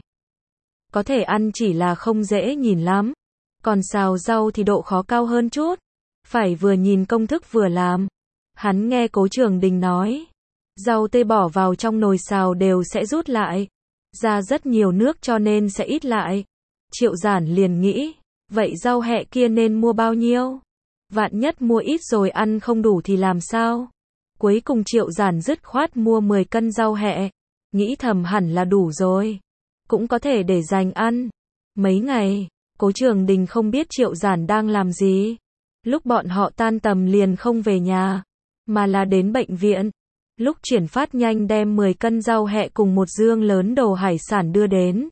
Có thể ăn chỉ là không dễ nhìn lắm. Còn xào rau thì độ khó cao hơn chút. Phải vừa nhìn công thức vừa làm. Hắn nghe Cố Trường Đình nói, rau tươi bỏ vào trong nồi xào đều sẽ rút lại. Ra rất nhiều nước cho nên sẽ ít lại. Triệu Giản liền nghĩ, vậy rau hẹ kia nên mua bao nhiêu? Vạn nhất mua ít rồi ăn không đủ thì làm sao? Cuối cùng Triệu Giản dứt khoát mua 10 cân rau hẹ. Nghĩ thầm hẳn là đủ rồi. Cũng có thể để dành ăn. Mấy ngày, Cố Trường Đình không biết Triệu Giản đang làm gì. Lúc bọn họ tan tầm liền không về nhà, mà là đến bệnh viện. Lúc chuyển phát nhanh đem 10 cân rau hẹ cùng một dương lớn đồ hải sản đưa đến.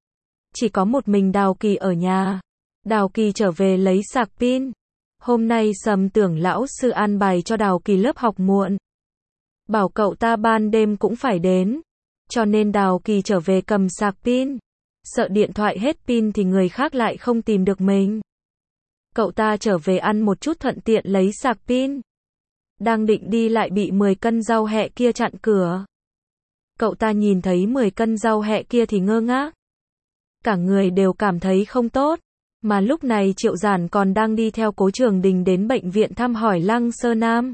Chỉ có một mình Đào Kỳ ở nhà. Đào Kỳ trở về lấy sạc pin. Hôm nay Sầm Tưởng lão sư an bài cho Đào Kỳ lớp học muộn. Bảo cậu ta ban đêm cũng phải đến. Cho nên Đào Kỳ trở về cầm sạc pin. Sợ điện thoại hết pin thì người khác lại không tìm được mình. Cậu ta trở về ăn một chút thuận tiện lấy sạc pin. Đang định đi lại bị 10 cân rau hẹ kia chặn cửa. Cậu ta nhìn thấy 10 cân rau hẹ kia thì ngơ ngác. Cả người đều cảm thấy không tốt. Mà lúc này Triệu Giản còn đang đi theo Cố Trường Đình đến bệnh viện thăm hỏi Lăng Sơ Nam.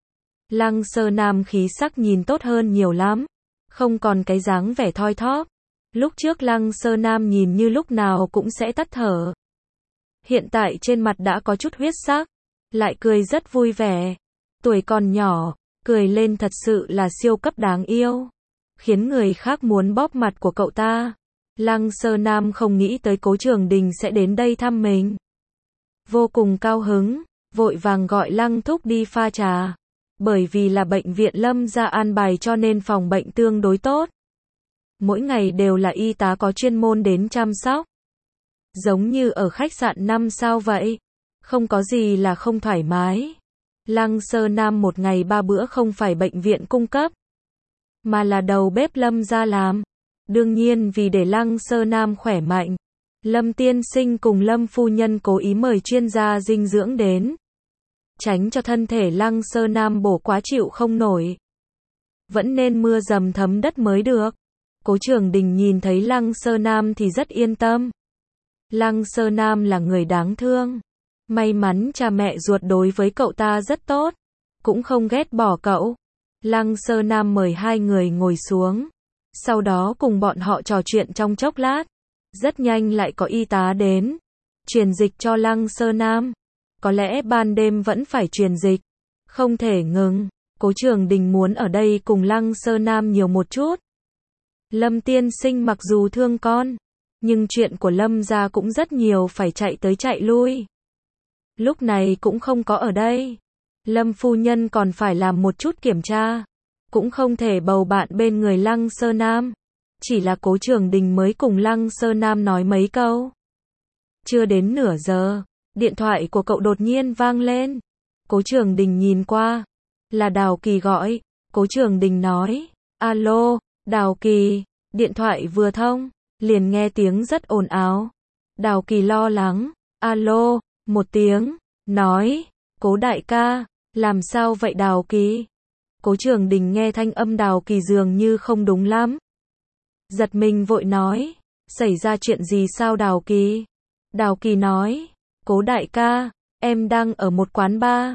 Lăng Sơ Nam khí sắc nhìn tốt hơn nhiều lắm. Không còn cái dáng vẻ thoi thóp. Lúc trước Lăng Sơ Nam nhìn như lúc nào cũng sẽ tắt thở. Hiện tại trên mặt đã có chút huyết sắc. Lại cười rất vui vẻ. Tuổi còn nhỏ, cười lên thật sự là siêu cấp đáng yêu. Khiến người khác muốn bóp mặt của cậu ta. Lăng Sơ Nam không nghĩ tới Cố Trường Đình sẽ đến đây thăm mình. Vô cùng cao hứng, vội vàng gọi Lăng thúc đi pha trà. Bởi vì là bệnh viện Lâm gia an bài cho nên phòng bệnh tương đối tốt. Mỗi ngày đều là y tá có chuyên môn đến chăm sóc. Giống như ở khách sạn 5 sao vậy. Không có gì là không thoải mái. Lăng Sơ Nam một ngày 3 bữa không phải bệnh viện cung cấp. mà là đầu bếp Lâm gia làm. Đương nhiên vì để Lăng Sơ Nam khỏe mạnh, Lâm tiên sinh cùng Lâm phu nhân cố ý mời chuyên gia dinh dưỡng đến, tránh cho thân thể Lăng Sơ Nam bổ quá chịu không nổi. Vẫn nên mưa dầm thấm đất mới được. Cố Trường Đình nhìn thấy Lăng Sơ Nam thì rất yên tâm. Lăng Sơ Nam là người đáng thương. May mắn cha mẹ ruột đối với cậu ta rất tốt, cũng không ghét bỏ cậu. Lăng Sơ Nam mời hai người ngồi xuống, sau đó cùng bọn họ trò chuyện trong chốc lát. Rất nhanh lại có y tá đến, truyền dịch cho Lăng Sơ Nam. Có lẽ ban đêm vẫn phải truyền dịch, không thể ngừng. Cố Trường Đình muốn ở đây cùng Lăng Sơ Nam nhiều một chút. Lâm tiên sinh mặc dù thương con, nhưng chuyện của Lâm gia cũng rất nhiều phải chạy tới chạy lui. Lúc này cũng không có ở đây. Lâm phu nhân còn phải làm một chút kiểm tra, cũng không thể bầu bạn bên người Lăng Sơ Nam. Chỉ là Cố Trường Đình mới cùng Lăng Sơ Nam nói mấy câu. Chưa đến nửa giờ, điện thoại của cậu đột nhiên vang lên. Cố Trường Đình nhìn qua, là Đào Kỳ gọi. Cố Trường Đình nói, alo, Đào Kỳ. Điện thoại vừa thông, liền nghe tiếng rất ồn ào. Đào Kỳ lo lắng, alo, một tiếng, nói, Cố đại ca, làm sao vậy Đào Kỳ? Cố Trường Đình nghe thanh âm Đào Kỳ dường như không đúng lắm. Giật mình vội nói, xảy ra chuyện gì sao Đào Kỳ? Đào Kỳ nói, Cố đại ca, em đang ở một quán bar,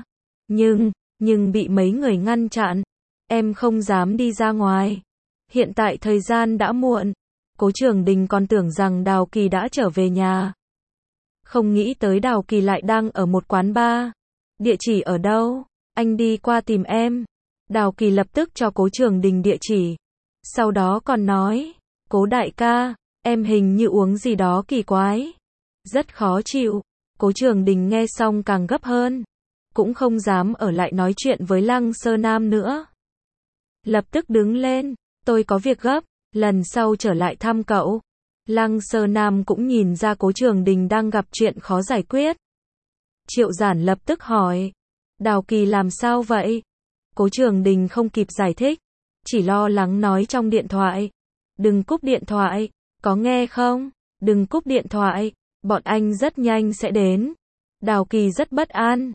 nhưng bị mấy người ngăn chặn, em không dám đi ra ngoài. Hiện tại thời gian đã muộn. Cố Trường Đình còn tưởng rằng Đào Kỳ đã trở về nhà. Không nghĩ tới Đào Kỳ lại đang ở một quán bar. Địa chỉ ở đâu? Anh đi qua tìm em. Đào Kỳ lập tức cho Cố Trường Đình địa chỉ. Sau đó còn nói, Cố đại ca, em hình như uống gì đó kỳ quái, rất khó chịu. Cố Trường Đình nghe xong càng gấp hơn, cũng không dám ở lại nói chuyện với Lăng Sơ Nam nữa. Lập tức đứng lên, tôi có việc gấp, lần sau trở lại thăm cậu. Lăng Sơ Nam cũng nhìn ra Cố Trường Đình đang gặp chuyện khó giải quyết. Triệu Giản lập tức hỏi, Đào Kỳ làm sao vậy? Cố Trường Đình không kịp giải thích, chỉ lo lắng nói trong điện thoại, đừng cúp điện thoại, có nghe không? Đừng cúp điện thoại, bọn anh rất nhanh sẽ đến. Đào Kỳ rất bất an.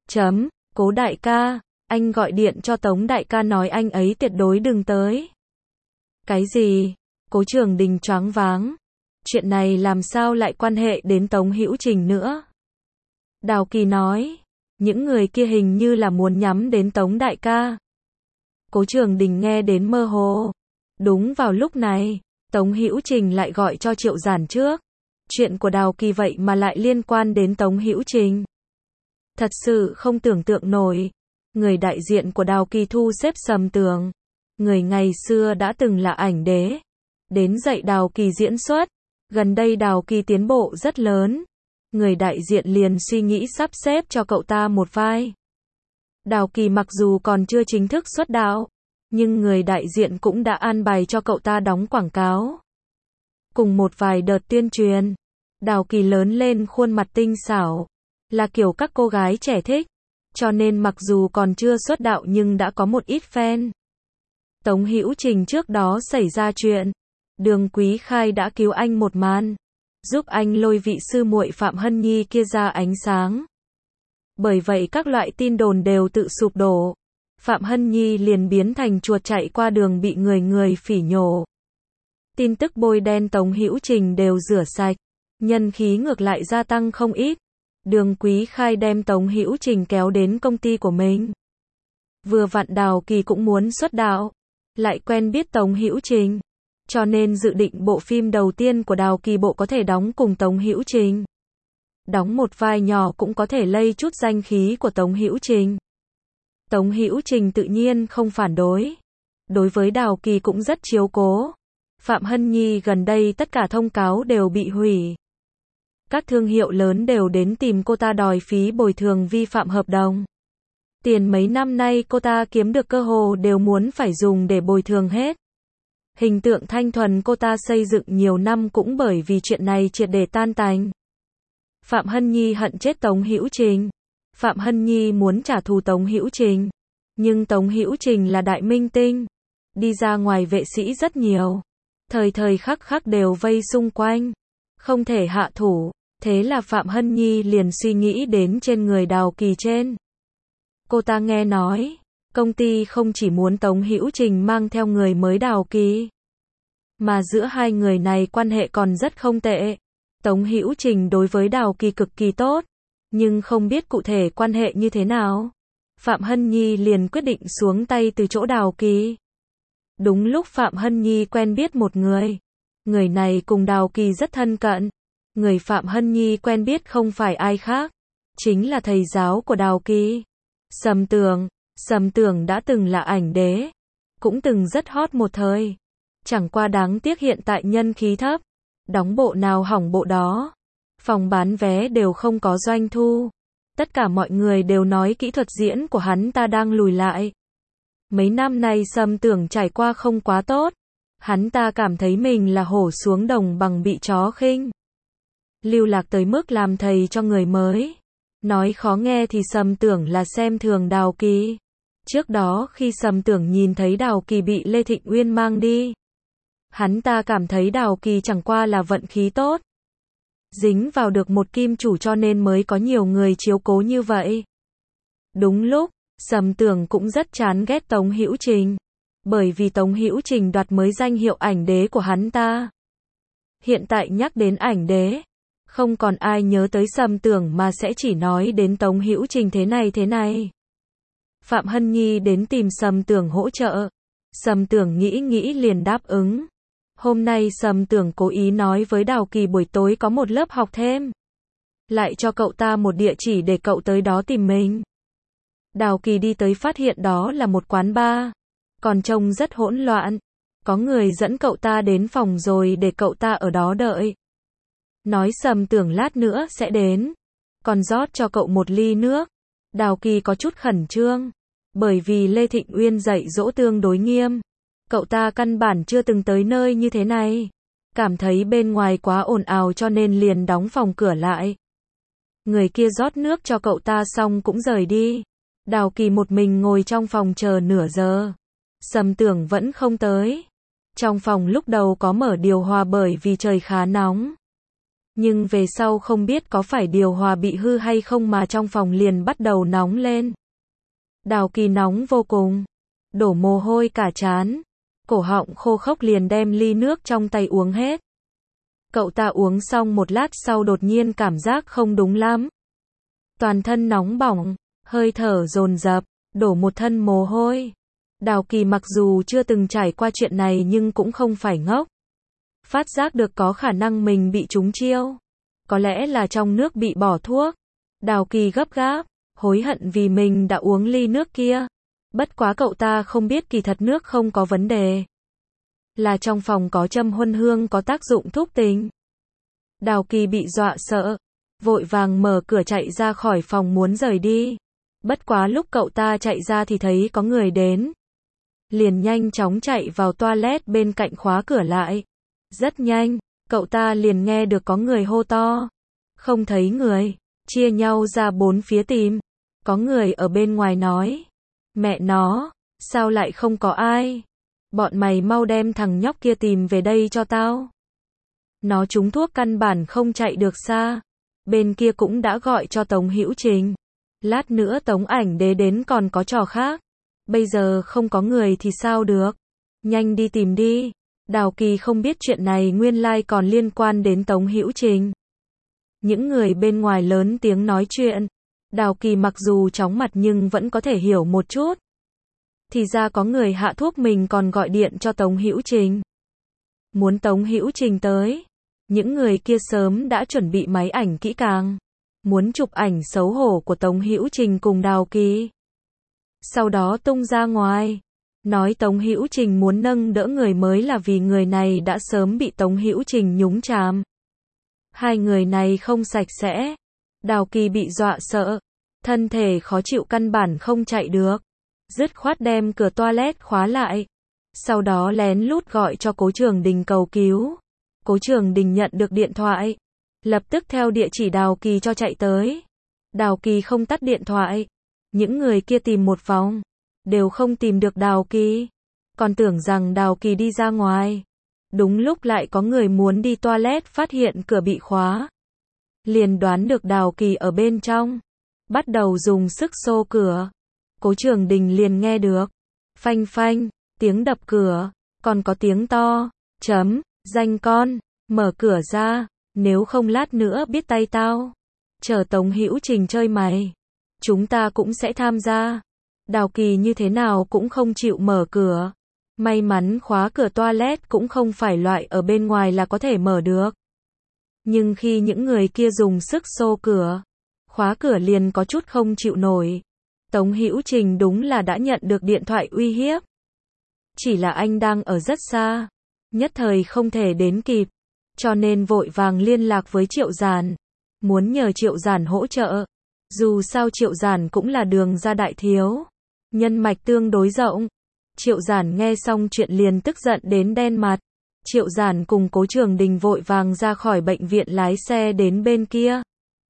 Cố đại ca, anh gọi điện cho Tống đại ca nói anh ấy tuyệt đối đừng tới. Cái gì? Cố Trường Đình choáng váng. Chuyện này làm sao lại quan hệ đến Tống Hữu Trình nữa? Đào Kỳ nói, những người kia hình như là muốn nhắm đến Tống đại ca. Cố Trường Đình nghe đến mơ hồ. Đúng vào lúc này, Tống Hữu Trình lại gọi cho Triệu Giản trước. Chuyện của Đào Kỳ vậy mà lại liên quan đến Tống Hữu Trình. Thật sự không tưởng tượng nổi. Người đại diện của Đào Kỳ thu xếp Sầm Tường, người ngày xưa đã từng là ảnh đế, đến dạy Đào Kỳ diễn xuất. Gần đây Đào Kỳ tiến bộ rất lớn, người đại diện liền suy nghĩ sắp xếp cho cậu ta một vai. Đào Kỳ mặc dù còn chưa chính thức xuất đạo, nhưng người đại diện cũng đã an bài cho cậu ta đóng quảng cáo. Cùng một vài đợt tuyên truyền, Đào Kỳ lớn lên khuôn mặt tinh xảo, là kiểu các cô gái trẻ thích, cho nên mặc dù còn chưa xuất đạo nhưng đã có một ít fan. Tống Hữu Trình trước đó xảy ra chuyện, Đường Quý Khai đã cứu anh một màn, giúp anh lôi vị sư muội Phạm Hân Nhi kia ra ánh sáng. Bởi vậy các loại tin đồn đều tự sụp đổ. Phạm Hân Nhi liền biến thành chuột chạy qua đường bị người phỉ nhổ. Tin tức bôi đen Tống Hữu Trình đều rửa sạch, nhân khí ngược lại gia tăng không ít. Đường Quý Khai đem Tống Hữu Trình kéo đến công ty của mình. Vừa vặn Đào Kỳ cũng muốn xuất đạo, lại quen biết Tống Hữu Trình, cho nên dự định bộ phim đầu tiên của Đào Kỳ bộ có thể đóng cùng Tống Hữu Trình. Đóng một vai nhỏ cũng có thể lây chút danh khí của Tống Hữu Trình. Tống Hữu Trình tự nhiên không phản đối. Đối với Đào Kỳ cũng rất chiếu cố. Phạm Hân Nhi gần đây tất cả thông cáo đều bị hủy. Các thương hiệu lớn đều đến tìm cô ta đòi phí bồi thường vi phạm hợp đồng. Tiền mấy năm nay cô ta kiếm được cơ hồ đều muốn phải dùng để bồi thường hết. Hình tượng thanh thuần cô ta xây dựng nhiều năm cũng bởi vì chuyện này triệt để tan tành. Phạm Hân Nhi hận chết Tống Hữu Trình. Phạm Hân Nhi muốn trả thù Tống Hữu Trình, nhưng Tống Hữu Trình là đại minh tinh, đi ra ngoài vệ sĩ rất nhiều. Thời thời khắc khắc đều vây xung quanh. Không thể hạ thủ. Thế là Phạm Hân Nhi liền suy nghĩ đến trên người Đào Kỳ trên. Cô ta nghe nói, công ty không chỉ muốn Tống Hữu Trình mang theo người mới Đào Kỳ, mà giữa hai người này quan hệ còn rất không tệ. Tống Hữu Trình đối với Đào Kỳ cực kỳ tốt, nhưng không biết cụ thể quan hệ như thế nào. Phạm Hân Nhi liền quyết định xuống tay từ chỗ Đào Kỳ. Đúng lúc Phạm Hân Nhi quen biết một người. Người này cùng Đào Kỳ rất thân cận. Người Phạm Hân Nhi quen biết không phải ai khác, chính là thầy giáo của Đào Kỳ. Sầm Tường. Sầm Tường đã từng là ảnh đế, cũng từng rất hot một thời. Chẳng qua đáng tiếc hiện tại nhân khí thấp, đóng bộ nào hỏng bộ đó. Phòng bán vé đều không có doanh thu. Tất cả mọi người đều nói kỹ thuật diễn của hắn ta đang lùi lại. Mấy năm nay Sầm Tường trải qua không quá tốt. Hắn ta cảm thấy mình là hổ xuống đồng bằng bị chó khinh. Lưu lạc tới mức làm thầy cho người mới. Nói khó nghe thì Sầm Tường là xem thường Đào Kỳ. Trước đó khi Sầm Tường nhìn thấy Đào Kỳ bị Lê Thịnh Uyên mang đi, hắn ta cảm thấy Đào Kỳ chẳng qua là vận khí tốt, dính vào được một kim chủ cho nên mới có nhiều người chiếu cố như vậy. Đúng lúc, Sầm Tường cũng rất chán ghét Tống Hữu Trình, bởi vì Tống Hữu Trình đoạt mới danh hiệu ảnh đế của hắn ta. Hiện tại nhắc đến ảnh đế, không còn ai nhớ tới Sầm Tường mà sẽ chỉ nói đến Tống Hữu Trình thế này. Phạm Hân Nhi đến tìm Sầm Tường hỗ trợ. Sầm Tường nghĩ liền đáp ứng. Hôm nay Sầm Tường cố ý nói với Đào Kỳ buổi tối có một lớp học thêm. Lại cho cậu ta một địa chỉ để cậu tới đó tìm mình. Đào Kỳ đi tới phát hiện đó là một quán bar. Còn trông rất hỗn loạn. Có người dẫn cậu ta đến phòng rồi để cậu ta ở đó đợi. Nói Sầm Tường lát nữa sẽ đến. Còn rót cho cậu một ly nước. Đào Kỳ có chút khẩn trương. Bởi vì Lê Thịnh Uyên dạy dỗ tương đối nghiêm. Cậu ta căn bản chưa từng tới nơi như thế này. Cảm thấy bên ngoài quá ồn ào cho nên liền đóng phòng cửa lại. Người kia rót nước cho cậu ta xong cũng rời đi. Đào Kỳ một mình ngồi trong phòng chờ nửa giờ. Sầm Tường vẫn không tới. Trong phòng lúc đầu có mở điều hòa bởi vì trời khá nóng. Nhưng về sau không biết có phải điều hòa bị hư hay không mà trong phòng liền bắt đầu nóng lên. Đào Kỳ nóng vô cùng. Đổ mồ hôi cả trán. Cổ họng khô khốc liền đem ly nước trong tay uống hết. Cậu ta uống xong một lát sau đột nhiên cảm giác không đúng lắm. Toàn thân nóng bỏng, hơi thở dồn dập, đổ một thân mồ hôi. Đào Kỳ mặc dù chưa từng trải qua chuyện này nhưng cũng không phải ngốc. Phát giác được có khả năng mình bị trúng chiêu. Có lẽ là trong nước bị bỏ thuốc. Đào Kỳ gấp gáp, hối hận vì mình đã uống ly nước kia. Bất quá cậu ta không biết kỳ thật nước không có vấn đề. Là trong phòng có châm huân hương có tác dụng thúc tình. Đào Kỳ bị dọa sợ. Vội vàng mở cửa chạy ra khỏi phòng muốn rời đi. Bất quá lúc cậu ta chạy ra thì thấy có người đến. Liền nhanh chóng chạy vào toilet bên cạnh khóa cửa lại. Rất nhanh, cậu ta liền nghe được có người hô to. Không thấy người, chia nhau ra bốn phía tìm. Có người ở bên ngoài nói. Mẹ nó, sao lại không có ai? Bọn mày mau đem thằng nhóc kia tìm về đây cho tao. Nó trúng thuốc căn bản không chạy được xa. Bên kia cũng đã gọi cho Tống Hữu Trình. Lát nữa Tống ảnh đế đến còn có trò khác. Bây giờ không có người thì sao được? Nhanh đi tìm đi. Đào Kỳ không biết chuyện này nguyên lai còn liên quan đến Tống Hữu Trình. Những người bên ngoài lớn tiếng nói chuyện. Đào Kỳ mặc dù chóng mặt nhưng vẫn có thể hiểu một chút. Thì ra có người hạ thuốc mình còn gọi điện cho Tống Hữu Trình. Muốn Tống Hữu Trình tới. Những người kia sớm đã chuẩn bị máy ảnh kỹ càng. Muốn chụp ảnh xấu hổ của Tống Hữu Trình cùng Đào Kỳ. Sau đó tung ra ngoài. Nói Tống Hữu Trình muốn nâng đỡ người mới là vì người này đã sớm bị Tống Hữu Trình nhúng chàm. Hai người này không sạch sẽ. Đào Kỳ bị dọa sợ. Thân thể khó chịu căn bản không chạy được. Dứt khoát đem cửa toilet khóa lại. Sau đó lén lút gọi cho Cố Trường Đình cầu cứu. Cố Trường Đình nhận được điện thoại. Lập tức theo địa chỉ Đào Kỳ cho chạy tới. Đào Kỳ không tắt điện thoại. Những người kia tìm một vòng. Đều không tìm được Đào Kỳ. còn tưởng rằng Đào Kỳ đi ra ngoài. Đúng lúc lại có người muốn đi toilet phát hiện cửa bị khóa. Liền đoán được Đào Kỳ ở bên trong. Bắt đầu dùng sức xô cửa. Cố Trường Đình liền nghe được. Phanh phanh, tiếng đập cửa. Còn có tiếng to. Danh con, mở cửa ra. Nếu không lát nữa biết tay tao. Chờ Tống Hữu Trình chơi mày. Chúng ta cũng sẽ tham gia. Đào Kỳ như thế nào cũng không chịu mở cửa. May mắn khóa cửa toilet cũng không phải loại ở bên ngoài là có thể mở được. Nhưng khi những người kia dùng sức xô cửa, khóa cửa liền có chút không chịu nổi. Tống Hữu Trình đúng là đã nhận được điện thoại uy hiếp. Chỉ là anh đang ở rất xa, nhất thời không thể đến kịp, cho nên vội vàng liên lạc với Triệu Giản, muốn nhờ Triệu Giản hỗ trợ. Dù sao Triệu Giản cũng là đường ra đại thiếu, nhân mạch tương đối rộng. Triệu Giản nghe xong chuyện liền tức giận đến đen mặt. Triệu Giản cùng Cố Trường Đình vội vàng ra khỏi bệnh viện lái xe đến bên kia.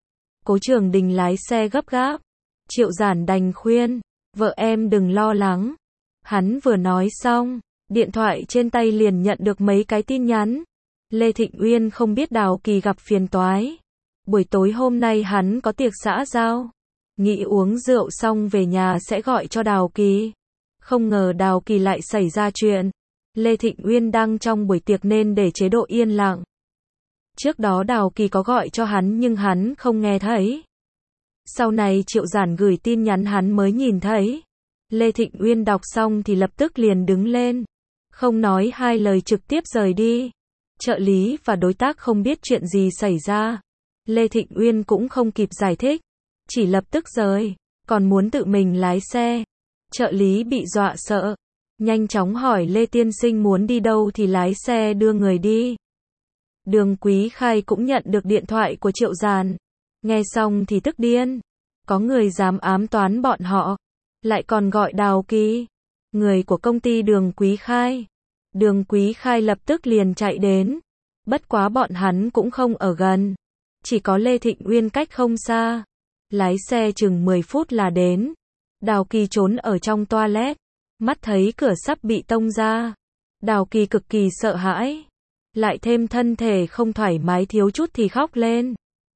Cố Trường Đình lái xe gấp gáp. Triệu Giản đành khuyên, vợ em đừng lo lắng. Hắn vừa nói xong, điện thoại trên tay liền nhận được mấy cái tin nhắn. Lê Thịnh Uyên không biết Đào Kỳ gặp phiền toái. Buổi tối hôm nay hắn có tiệc xã giao. Nghĩ uống rượu xong về nhà sẽ gọi cho Đào Kỳ. Không ngờ Đào Kỳ lại xảy ra chuyện. Lê Thịnh Uyên đang trong buổi tiệc nên để chế độ yên lặng. Trước đó Đào Kỳ có gọi cho hắn nhưng hắn không nghe thấy. Sau này Triệu Giản gửi tin nhắn hắn mới nhìn thấy. Lê Thịnh Uyên đọc xong thì lập tức liền đứng lên. Không nói hai lời trực tiếp rời đi. Trợ lý và đối tác không biết chuyện gì xảy ra. Lê Thịnh Uyên cũng không kịp giải thích. Chỉ lập tức rời. Còn muốn tự mình lái xe. Trợ lý bị dọa sợ. Nhanh chóng hỏi Lê Tiên Sinh muốn đi đâu thì lái xe đưa người đi. Đường Quý Khai cũng nhận được điện thoại của Triệu Giản. Nghe xong thì tức điên. Có người dám ám toán bọn họ. Lại còn gọi Đào Kỳ. Người của công ty Đường Quý Khai. Đường Quý Khai lập tức liền chạy đến. Bất quá bọn hắn cũng không ở gần. Chỉ có Lê Thịnh Uyên cách không xa. Lái xe chừng 10 phút là đến. Đào Kỳ trốn ở trong toilet. Mắt thấy cửa sắp bị tông ra. Đào Kỳ cực kỳ sợ hãi. Lại thêm thân thể không thoải mái thiếu chút thì khóc lên.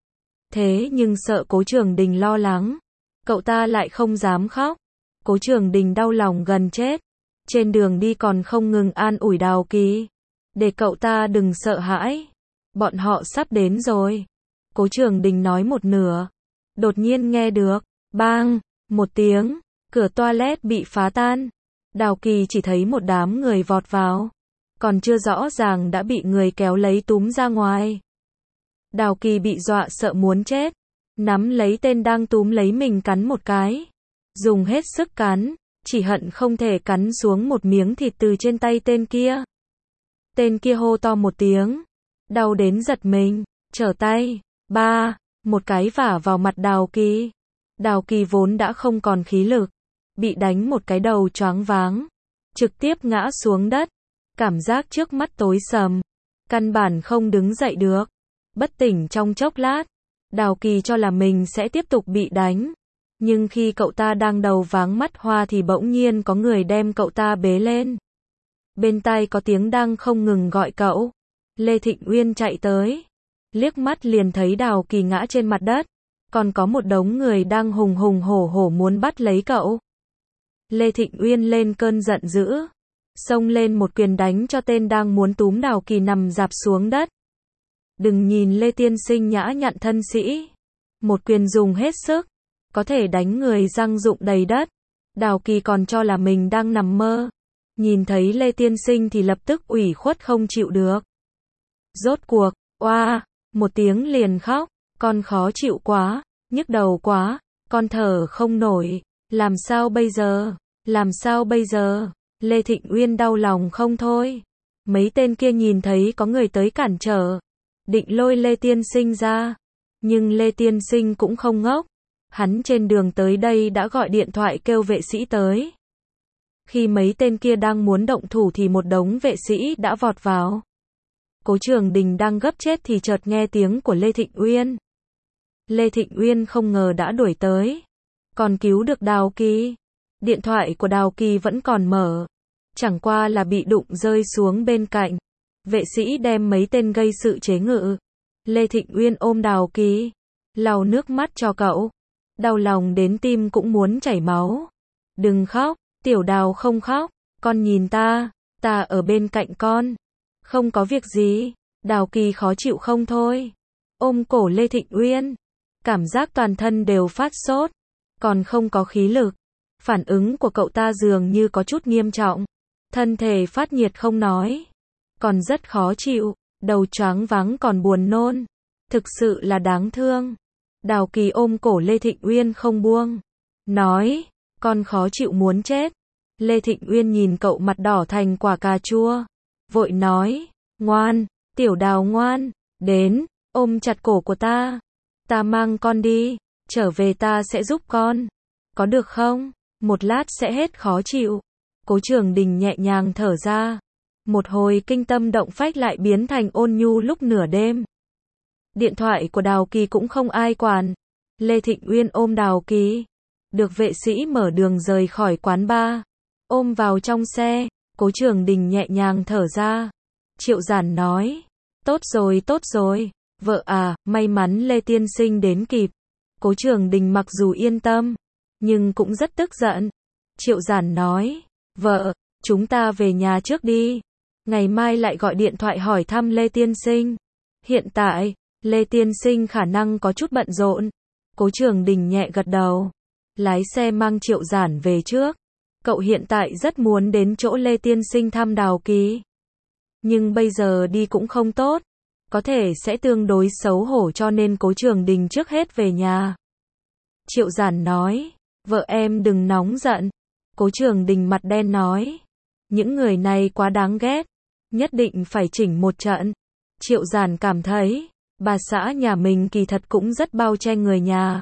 Thế nhưng sợ Cố Trường Đình lo lắng. Cậu ta lại không dám khóc. Cố Trường Đình đau lòng gần chết. Trên đường đi còn không ngừng an ủi Đào Kỳ. Để cậu ta đừng sợ hãi. Bọn họ sắp đến rồi. Cố Trường Đình nói một nửa. Đột nhiên nghe được. Bang. Một tiếng. Cửa toilet bị phá tan. Đào Kỳ chỉ thấy một đám người vọt vào. Còn chưa rõ ràng đã bị người kéo lấy túm ra ngoài. Đào Kỳ bị dọa sợ muốn chết. Nắm lấy tên đang túm lấy mình cắn một cái. Dùng hết sức cắn. Chỉ hận không thể cắn xuống một miếng thịt từ trên tay tên kia. Tên kia hô to một tiếng. Đau đến giật mình. Trở tay. Ba. Một cái vả vào mặt Đào Kỳ. Đào Kỳ vốn đã không còn khí lực. Bị đánh một cái đầu choáng váng. Trực tiếp ngã xuống đất. Cảm giác trước mắt tối sầm. Căn bản không đứng dậy được. Bất tỉnh trong chốc lát. Đào Kỳ cho là mình sẽ tiếp tục bị đánh. Nhưng khi cậu ta đang đầu váng mắt hoa thì bỗng nhiên có người đem cậu ta bế lên. Bên tai có tiếng đang không ngừng gọi cậu. Lê Thịnh Uyên chạy tới. Liếc mắt liền thấy Đào Kỳ ngã trên mặt đất. Còn có một đống người đang hùng hùng hổ hổ muốn bắt lấy cậu. Lê Thịnh Uyên lên cơn giận dữ. Xông lên một quyền đánh cho tên đang muốn túm Đào Kỳ nằm rạp xuống đất. Đừng nhìn Lê Tiên Sinh nhã nhặn thân sĩ. Một quyền dùng hết sức. Có thể đánh người răng rụng đầy đất. Đào Kỳ còn cho là mình đang nằm mơ. Nhìn thấy Lê Tiên Sinh thì lập tức ủy khuất không chịu được. Rốt cuộc, oa, một tiếng liền khóc. Con khó chịu quá, nhức đầu quá, con thở không nổi. Làm sao bây giờ? Làm sao bây giờ? Lê Thịnh Uyên đau lòng không thôi. Mấy tên kia nhìn thấy có người tới cản trở. Định lôi Lê Tiên Sinh ra. Nhưng Lê Tiên Sinh cũng không ngốc. Hắn trên đường tới đây đã gọi điện thoại kêu vệ sĩ tới. Khi mấy tên kia đang muốn động thủ thì một đống vệ sĩ đã vọt vào. Cố Trường Đình đang gấp chết thì chợt nghe tiếng của Lê Thịnh Uyên. Lê Thịnh Uyên không ngờ đã đuổi tới. Còn cứu được Đào Kỳ. Điện thoại của Đào Kỳ vẫn còn mở. chẳng qua là bị đụng rơi xuống bên cạnh. Vệ sĩ đem mấy tên gây sự chế ngự. Lê Thịnh Uyên ôm Đào Kỳ, lau nước mắt cho cậu. Đau lòng đến tim cũng muốn chảy máu. Đừng khóc, Tiểu Đào không khóc, con nhìn ta ở bên cạnh con. Không có việc gì. Đào Kỳ khó chịu không thôi. Ôm cổ Lê Thịnh Uyên, cảm giác toàn thân đều phát sốt, còn không có khí lực. Phản ứng của cậu ta dường như có chút nghiêm trọng. Thân thể phát nhiệt không nói, còn rất khó chịu, đầu choáng váng còn buồn nôn. Thực sự là đáng thương. Đào Kỳ ôm cổ Lê Thịnh Uyên không buông, nói, con khó chịu muốn chết. Lê Thịnh Uyên nhìn cậu mặt đỏ thành quả cà chua, vội nói, ngoan, Tiểu Đào ngoan, đến, ôm chặt cổ của ta mang con đi, trở về ta sẽ giúp con, có được không? Một lát sẽ hết khó chịu. Cố Trường Đình nhẹ nhàng thở ra. Một hồi kinh tâm động phách lại biến thành ôn nhu lúc nửa đêm. Điện thoại của Đào Kỳ cũng không ai quản. Lê Thịnh Uyên ôm Đào Kỳ, được vệ sĩ mở đường rời khỏi quán bar, ôm vào trong xe. Cố Trường Đình nhẹ nhàng thở ra. Triệu Giản nói, tốt rồi, vợ à, may mắn Lê tiên sinh đến kịp. Cố Trường Đình mặc dù yên tâm, nhưng cũng rất tức giận. Triệu Giản nói, vợ, chúng ta về nhà trước đi, ngày mai lại gọi điện thoại hỏi thăm Lê tiên sinh. Hiện tại, Lê tiên sinh khả năng có chút bận rộn. Cố Trường Đình nhẹ gật đầu, lái xe mang Triệu Giản về trước. Cậu hiện tại rất muốn đến chỗ Lê tiên sinh thăm Đào Kỳ, nhưng bây giờ đi cũng không tốt, có thể sẽ tương đối xấu hổ, cho nên Cố Trường Đình trước hết về nhà. Triệu Giản nói, vợ em đừng nóng giận. Cố Trường Đình mặt đen nói, những người này quá đáng ghét, nhất định phải chỉnh một trận. Triệu Giản cảm thấy, bà xã nhà mình kỳ thật cũng rất bao che người nhà.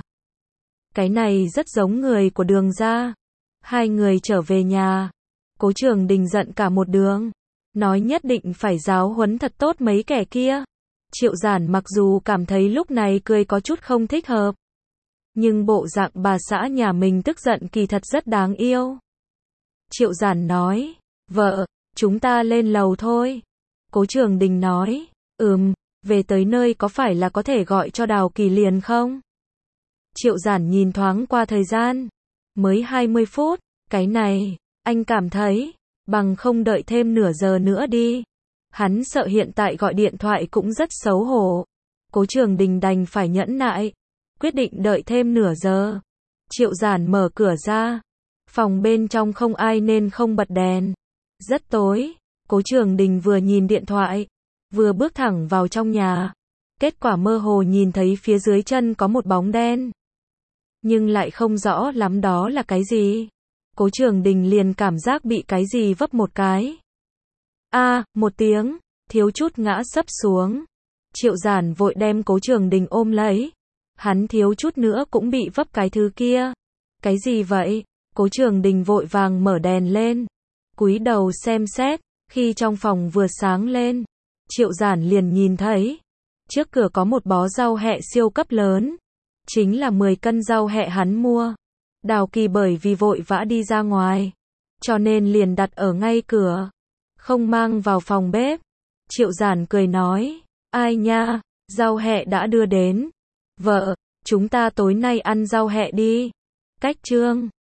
Cái này rất giống người của Đường gia. Hai người trở về nhà, Cố Trường Đình giận cả một đường, nói nhất định phải giáo huấn thật tốt mấy kẻ kia. Triệu Giản mặc dù cảm thấy lúc này cười có chút không thích hợp, nhưng bộ dạng bà xã nhà mình tức giận kỳ thật rất đáng yêu. Triệu Giản nói, vợ, chúng ta lên lầu thôi. Cố Trường Đình nói, về tới nơi có phải là có thể gọi cho Đào Kỳ liền không? Triệu Giản nhìn thoáng qua thời gian, mới 20 phút, cái này, anh cảm thấy, bằng không đợi thêm nửa giờ nữa đi. Hắn sợ hiện tại gọi điện thoại cũng rất xấu hổ. Cố Trường Đình đành phải nhẫn nại, quyết định đợi thêm nửa giờ. Triệu Giản mở cửa ra, phòng bên trong không ai nên không bật đèn, rất tối. Cố Trường Đình vừa nhìn điện thoại, vừa bước thẳng vào trong nhà. Kết quả mơ hồ nhìn thấy phía dưới chân có một bóng đen, nhưng lại không rõ lắm đó là cái gì. Cố Trường Đình liền cảm giác bị cái gì vấp một cái. Một tiếng, thiếu chút ngã sấp xuống. Triệu Giản vội đem Cố Trường Đình ôm lấy. Hắn thiếu chút nữa cũng bị vấp cái thứ kia. Cái gì vậy? Cố Trường Đình vội vàng mở đèn lên, cúi đầu xem xét. Khi trong phòng vừa sáng lên, Triệu Giản liền nhìn thấy, trước cửa có một bó rau hẹ siêu cấp lớn. Chính là 10 cân rau hẹ hắn mua. Đào Kỳ bởi vì vội vã đi ra ngoài, cho nên liền đặt ở ngay cửa, không mang vào phòng bếp. Triệu Giản cười nói, ai nha, rau hẹ đã đưa đến. Vợ, chúng ta tối nay ăn rau hẹ đi. Cách chương